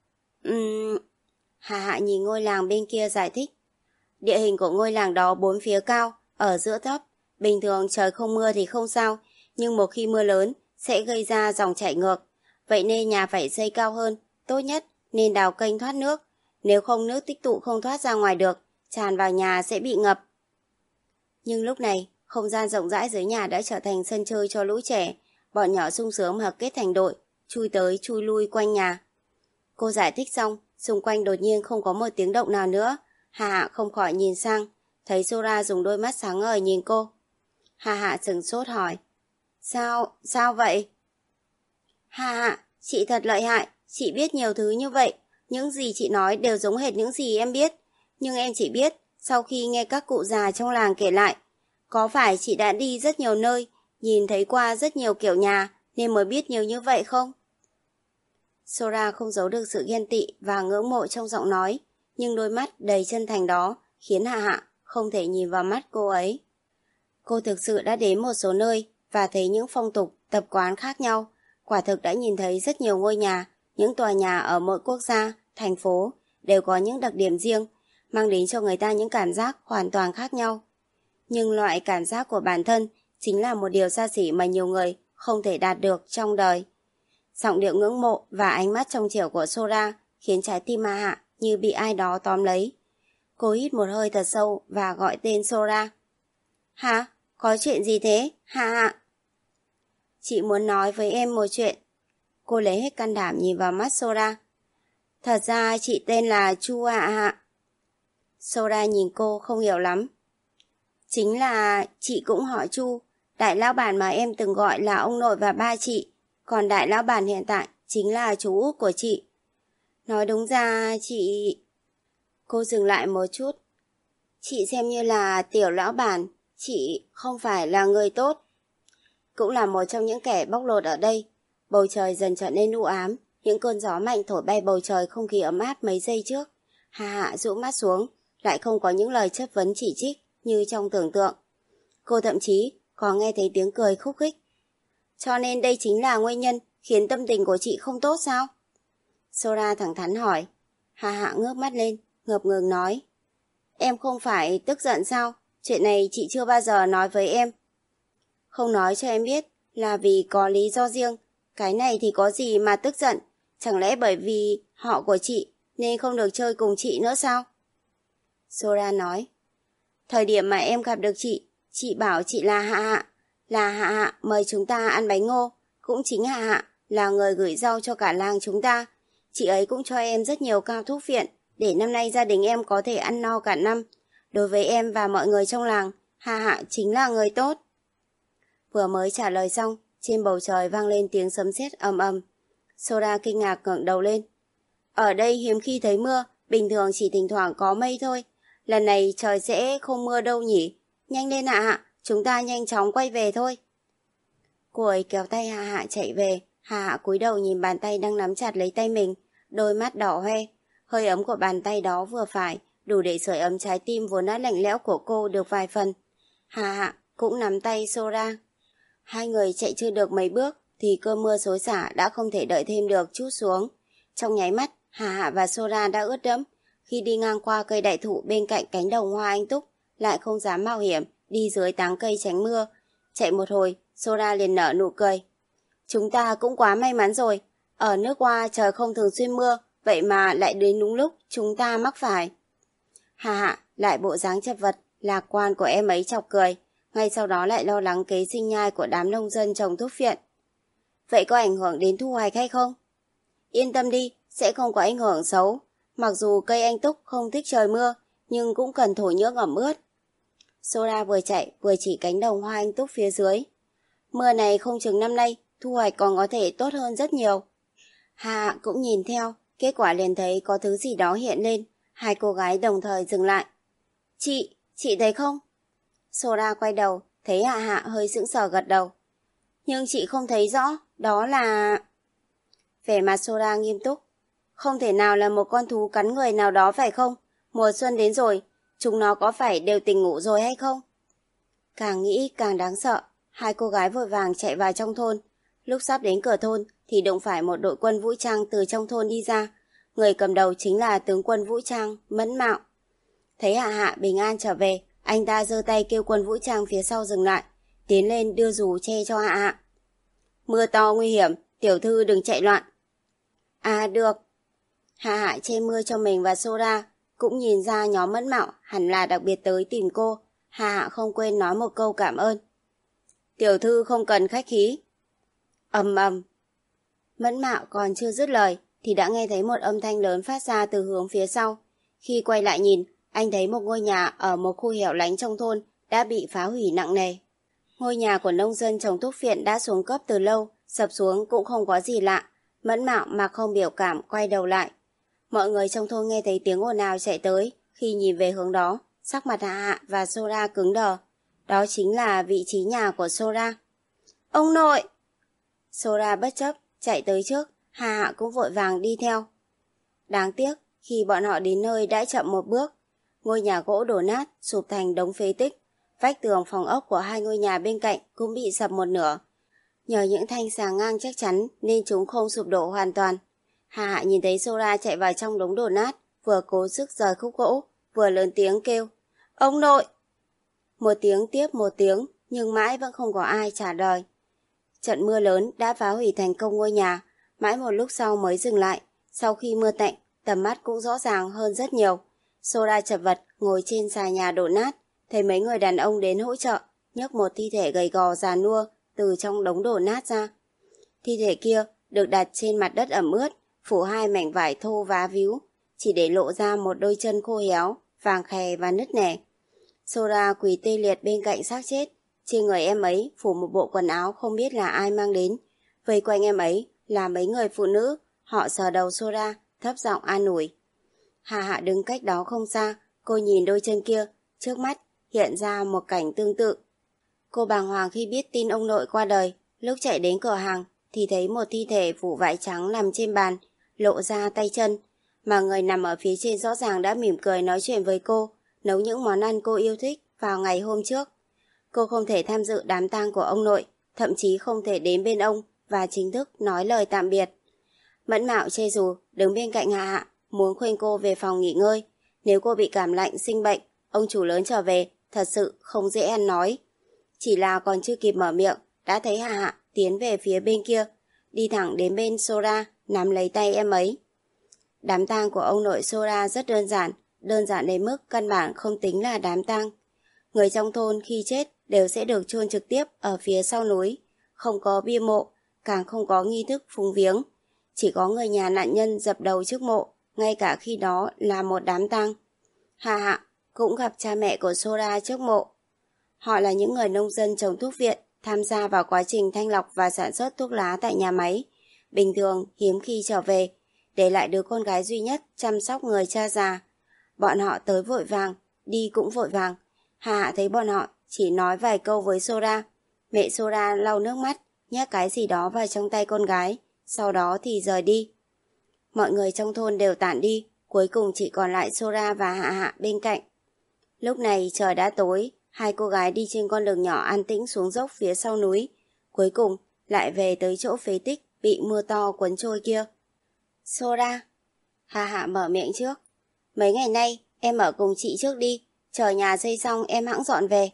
Ừm... Hạ Hạ nhìn ngôi làng bên kia giải thích. Địa hình của ngôi làng đó bốn phía cao, ở giữa thấp. Bình thường trời không mưa thì không sao, nhưng một khi mưa lớn sẽ gây ra dòng chảy ngược. Vậy nên nhà phải xây cao hơn, tốt nhất nên đào kênh thoát nước. Nếu không nước tích tụ không thoát ra ngoài được, tràn vào nhà sẽ bị ngập. Nhưng lúc này không gian rộng rãi dưới nhà đã trở thành sân chơi cho lũ trẻ. Bọn nhỏ sung sướng hợp kết thành đội, chui tới chui lui quanh nhà. Cô giải thích xong, xung quanh đột nhiên không có một tiếng động nào nữa. Hạ Hạ không khỏi nhìn sang, thấy Sora dùng đôi mắt sáng ngời nhìn cô. Hạ Hạ sửng sốt hỏi, Sao, sao vậy? Hạ Hạ, chị thật lợi hại, chị biết nhiều thứ như vậy. Những gì chị nói đều giống hệt những gì em biết. Nhưng em chỉ biết, sau khi nghe các cụ già trong làng kể lại, có phải chị đã đi rất nhiều nơi, nhìn thấy qua rất nhiều kiểu nhà, nên mới biết nhiều như vậy không? Sora không giấu được sự ghen tị và ngưỡng mộ trong giọng nói, nhưng đôi mắt đầy chân thành đó khiến Hạ Hạ không thể nhìn vào mắt cô ấy. Cô thực sự đã đến một số nơi và thấy những phong tục, tập quán khác nhau. Quả thực đã nhìn thấy rất nhiều ngôi nhà, những tòa nhà ở mỗi quốc gia, thành phố đều có những đặc điểm riêng, mang đến cho người ta những cảm giác hoàn toàn khác nhau. Nhưng loại cảm giác của bản thân chính là một điều xa xỉ mà nhiều người không thể đạt được trong đời. Giọng điệu ngưỡng mộ và ánh mắt trong trẻo của Sora khiến trái tim Hạ Hạ như bị ai đó tóm lấy. Cô hít một hơi thật sâu và gọi tên Sora. Hả? Có chuyện gì thế? Hạ Hạ. Chị muốn nói với em một chuyện. Cô lấy hết can đảm nhìn vào mắt Sora. Thật ra chị tên là Chu Hạ Hạ. Sora nhìn cô không hiểu lắm. Chính là chị cũng họ Chu, đại lão bản mà em từng gọi là ông nội và ba chị, còn đại lão bản hiện tại chính là chú út của chị. Nói đúng ra chị... Cô dừng lại một chút. Chị xem như là tiểu lão bản, chị không phải là người tốt. Cũng là một trong những kẻ bóc lột ở đây. Bầu trời dần trở nên u ám, những cơn gió mạnh thổi bay bầu trời không khí ấm áp mấy giây trước. Hạ Hạ rũ mắt xuống, lại không có những lời chất vấn chỉ trích như trong tưởng tượng. Cô thậm chí có nghe thấy tiếng cười khúc khích. Cho nên đây chính là nguyên nhân khiến tâm tình của chị không tốt sao? Sora thẳng thắn hỏi. Hạ Hạ ngước mắt lên, ngập ngừng nói. Em không phải tức giận sao? Chuyện này chị chưa bao giờ nói với em. Không nói cho em biết là vì có lý do riêng. Cái này thì có gì mà tức giận? Chẳng lẽ bởi vì họ của chị nên không được chơi cùng chị nữa sao? Sora nói. Thời điểm mà em gặp được chị, chị bảo chị là Hạ Hạ. Là Hạ Hạ mời chúng ta ăn bánh ngô. Cũng chính Hạ Hạ là người gửi rau cho cả làng chúng ta. Chị ấy cũng cho em rất nhiều cao thuốc viện để năm nay gia đình em có thể ăn no cả năm. Đối với em và mọi người trong làng, Hạ Hạ chính là người tốt. Vừa mới trả lời xong, trên bầu trời vang lên tiếng sấm sét ầm ầm. Sora kinh ngạc ngẩng đầu lên. Ở đây hiếm khi thấy mưa, bình thường chỉ thỉnh thoảng có mây thôi. Lần này trời sẽ không mưa đâu nhỉ? Nhanh lên Hạ Hạ, chúng ta nhanh chóng quay về thôi. Cô ấy kéo tay Hạ Hạ chạy về. Hạ Hạ cúi đầu nhìn bàn tay đang nắm chặt lấy tay mình, đôi mắt đỏ hoe. Hơi ấm của bàn tay đó vừa phải, đủ để sưởi ấm trái tim vốn đã lạnh lẽo của cô được vài phần. Hạ Hạ cũng nắm tay Sora. Hai người chạy chưa được mấy bước thì cơn mưa xối xả đã không thể đợi thêm được trút xuống. Trong nháy mắt, Hạ Hạ và Sora đã ướt đẫm. Khi đi ngang qua cây đại thụ bên cạnh cánh đồng hoa anh túc, lại không dám mạo hiểm đi dưới tán cây tránh mưa. Chạy một hồi, Sora liền nở nụ cười. Chúng ta cũng quá may mắn rồi. Ở nước Hoa trời không thường xuyên mưa, vậy mà lại đến đúng lúc chúng ta mắc phải. Hạ Hạ lại bộ dáng chật vật, lạc quan của em ấy chọc cười. Ngay sau đó lại lo lắng kế sinh nhai của đám nông dân trồng thuốc viện. Vậy có ảnh hưởng đến thu hoạch hay không? Yên tâm đi, sẽ không có ảnh hưởng xấu. Mặc dù cây anh túc không thích trời mưa, nhưng cũng cần thổ nhưỡng ẩm ướt. Sora vừa chạy vừa chỉ cánh đồng hoa anh túc phía dưới. Mưa này không chừng năm nay, thu hoạch còn có thể tốt hơn rất nhiều. Hạ cũng nhìn theo, kết quả liền thấy có thứ gì đó hiện lên. Hai cô gái đồng thời dừng lại. Chị, chị thấy không? Sora quay đầu, thấy Hạ Hạ hơi sững sờ gật đầu. Nhưng chị không thấy rõ, đó là... Vẻ mặt Sora nghiêm túc. Không thể nào là một con thú cắn người nào đó phải không? Mùa xuân đến rồi, chúng nó có phải đều tỉnh ngủ rồi hay không? Càng nghĩ càng đáng sợ, hai cô gái vội vàng chạy vào trong thôn. Lúc sắp đến cửa thôn thì đụng phải một đội quân vũ trang từ trong thôn đi ra. Người cầm đầu chính là tướng quân vũ trang Mẫn Mạo. Thấy Hạ Hạ bình an trở về, anh ta giơ tay kêu quân vũ trang phía sau dừng lại, tiến lên đưa dù che cho Hạ Hạ. Mưa to nguy hiểm, tiểu thư đừng chạy loạn. À được. Hạ Hạ che mưa cho mình và Sora, cũng nhìn ra nhóm Mẫn Mạo hẳn là đặc biệt tới tìm cô. Hà Hạ không quên nói một câu cảm ơn. Tiểu thư không cần khách khí. Ầm ầm. Mẫn Mạo còn chưa dứt lời thì đã nghe thấy một âm thanh lớn phát ra từ hướng phía sau. Khi quay lại nhìn, anh thấy một ngôi nhà ở một khu hẻo lánh trong thôn đã bị phá hủy nặng nề. Ngôi nhà của nông dân trồng thuốc phiện đã xuống cấp từ lâu, sập xuống cũng không có gì lạ. Mẫn Mạo mà không biểu cảm quay đầu lại. Mọi người trong thôn nghe thấy tiếng ồn ào chạy tới, khi nhìn về hướng đó, sắc mặt Hạ Hạ và Sora cứng đờ. Đó chính là vị trí nhà của Sora. Ông nội! Sora bất chấp, chạy tới trước, Hạ Hạ cũng vội vàng đi theo. Đáng tiếc, khi bọn họ đến nơi đã chậm một bước. Ngôi nhà gỗ đổ nát, sụp thành đống phế tích. Vách tường phòng ốc của hai ngôi nhà bên cạnh cũng bị sập một nửa. Nhờ những thanh xà ngang chắc chắn nên chúng không sụp đổ hoàn toàn. Hạ Hạ nhìn thấy Sora chạy vào trong đống đổ nát, vừa cố sức rời khúc gỗ, vừa lớn tiếng kêu. Ông nội! Một tiếng tiếp một tiếng, nhưng mãi vẫn không có ai trả lời. Trận mưa lớn đã phá hủy thành công ngôi nhà, mãi một lúc sau mới dừng lại. Sau khi mưa tạnh, tầm mắt cũng rõ ràng hơn rất nhiều. Sora chật vật ngồi trên xà nhà đổ nát, thấy mấy người đàn ông đến hỗ trợ, nhấc một thi thể gầy gò già nua từ trong đống đổ nát ra. Thi thể kia được đặt trên mặt đất ẩm ướt, phủ hai mảnh vải thô vá víu, chỉ để lộ ra một đôi chân khô héo, vàng khè và nứt nẻ. Sora quỳ tê liệt bên cạnh xác chết, trên người em ấy phủ một bộ quần áo không biết là ai mang đến. Vây quanh em ấy là mấy người phụ nữ, họ sờ đầu Sora, thấp giọng an ủi. Hạ Hạ đứng cách đó không xa, cô nhìn đôi chân kia, trước mắt hiện ra một cảnh tương tự. Cô bàng hoàng khi biết tin ông nội qua đời, lúc chạy đến cửa hàng thì thấy một thi thể phủ vải trắng nằm trên bàn, lộ ra tay chân, mà người nằm ở phía trên rõ ràng đã mỉm cười nói chuyện với cô, nấu những món ăn cô yêu thích vào ngày hôm trước. Cô không thể tham dự đám tang của ông nội, thậm chí không thể đến bên ông và chính thức nói lời tạm biệt. Mẫn Mạo chê dù đứng bên cạnh Hạ Hạ, muốn khuyên cô về phòng nghỉ ngơi. Nếu cô bị cảm lạnh sinh bệnh, ông chủ lớn trở về thật sự không dễ ăn nói. Chỉ là còn chưa kịp mở miệng, đã thấy Hạ Hạ tiến về phía bên kia, đi thẳng đến bên Sora, nắm lấy tay em ấy. Đám tang của ông nội Sora rất đơn giản, đơn giản đến mức căn bản không tính là đám tang. Người trong thôn khi chết đều sẽ được chôn trực tiếp ở phía sau núi, không có bia mộ, càng không có nghi thức phúng viếng. Chỉ có người nhà nạn nhân dập đầu trước mộ, ngay cả khi đó là một đám tang. Hạ Hạ cũng gặp cha mẹ của Sora trước mộ. Họ là những người nông dân trồng thuốc viện, tham gia vào quá trình thanh lọc và sản xuất thuốc lá tại nhà máy. Bình thường hiếm khi trở về, để lại đứa con gái duy nhất chăm sóc người cha già. Bọn họ tới vội vàng, đi cũng vội vàng. Hạ Hạ thấy bọn họ chỉ nói vài câu với Sora. Mẹ Sora lau nước mắt, nhét cái gì đó vào trong tay con gái, sau đó thì rời đi. Mọi người trong thôn đều tản đi, cuối cùng chỉ còn lại Sora và Hạ Hạ bên cạnh. Lúc này trời đã tối, hai cô gái đi trên con đường nhỏ an tĩnh xuống dốc phía sau núi, cuối cùng lại về tới chỗ phế tích bị mưa to cuốn trôi kia. Sora, Hạ Hạ mở miệng trước. Mấy ngày nay em ở cùng chị trước đi, chờ nhà xây xong em hẵng dọn về.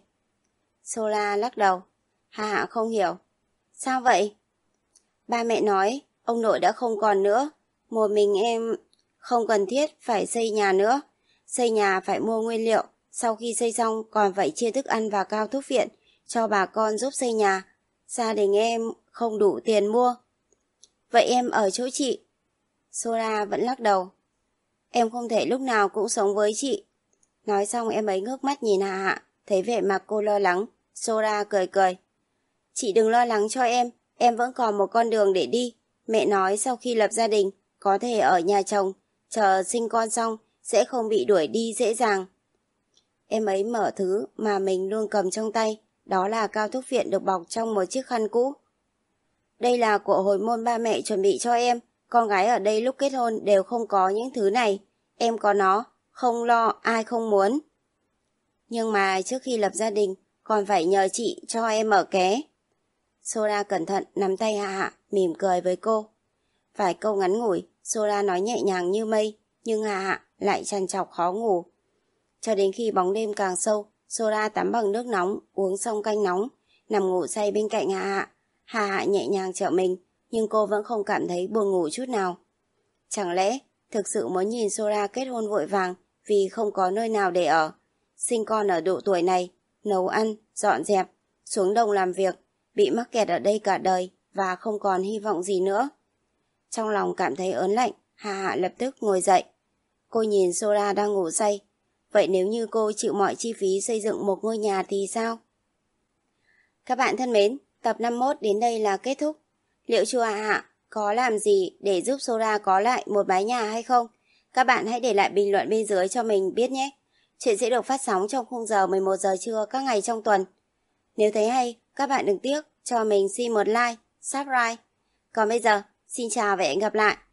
Sora lắc đầu. Hạ Hạ không hiểu. Sao vậy? Ba mẹ nói ông nội đã không còn nữa, một mình em không cần thiết phải xây nhà nữa. Xây nhà phải mua nguyên liệu, sau khi xây xong còn phải chia thức ăn và cao thuốc viện cho bà con giúp xây nhà. Gia đình em không đủ tiền mua. Vậy em ở chỗ chị. Sora vẫn lắc đầu. Em không thể lúc nào cũng sống với chị. Nói xong em ấy ngước mắt nhìn Hạ Hạ, thấy vẻ mặt cô lo lắng. Sora cười cười. Chị đừng lo lắng cho em, em vẫn còn một con đường để đi. Mẹ nói sau khi lập gia đình, có thể ở nhà chồng, chờ sinh con xong, sẽ không bị đuổi đi dễ dàng. Em ấy mở thứ mà mình luôn cầm trong tay, đó là cao thuốc viện được bọc trong một chiếc khăn cũ. Đây là của hồi môn ba mẹ chuẩn bị cho em, con gái ở đây lúc kết hôn đều không có những thứ này. Em có nó, không lo ai không muốn. Nhưng mà trước khi lập gia đình, còn phải nhờ chị cho em ở ké. Sora cẩn thận nắm tay Hạ Hạ, mỉm cười với cô. Vài câu ngắn ngủi, Sora nói nhẹ nhàng như mây, nhưng Hạ Hạ lại trằn trọc khó ngủ. Cho đến khi bóng đêm càng sâu, Sora tắm bằng nước nóng, uống xong canh nóng, nằm ngủ say bên cạnh Hạ Hạ. Hạ Hạ nhẹ nhàng trợ mình, nhưng cô vẫn không cảm thấy buồn ngủ chút nào. Chẳng lẽ thực sự muốn nhìn Sora kết hôn vội vàng vì không có nơi nào để ở? Sinh con ở độ tuổi này, nấu ăn, dọn dẹp, xuống đồng làm việc, bị mắc kẹt ở đây cả đời và không còn hy vọng gì nữa. Trong lòng cảm thấy ớn lạnh, Hạ Hạ lập tức ngồi dậy. Cô nhìn Sora đang ngủ say. Vậy nếu như cô chịu mọi chi phí xây dựng một ngôi nhà thì sao? Các bạn thân mến, tập năm mươi mốt đến đây là kết thúc. Liệu chú Hạ Hạ có làm gì để giúp Sora có lại một mái nhà hay không? Các bạn hãy để lại bình luận bên dưới cho mình biết nhé. Chuyện sẽ được phát sóng trong khung giờ mười một giờ trưa các ngày trong tuần. Nếu thấy hay, các bạn đừng tiếc cho mình xin một like, subscribe. Còn bây giờ, xin chào và hẹn gặp lại.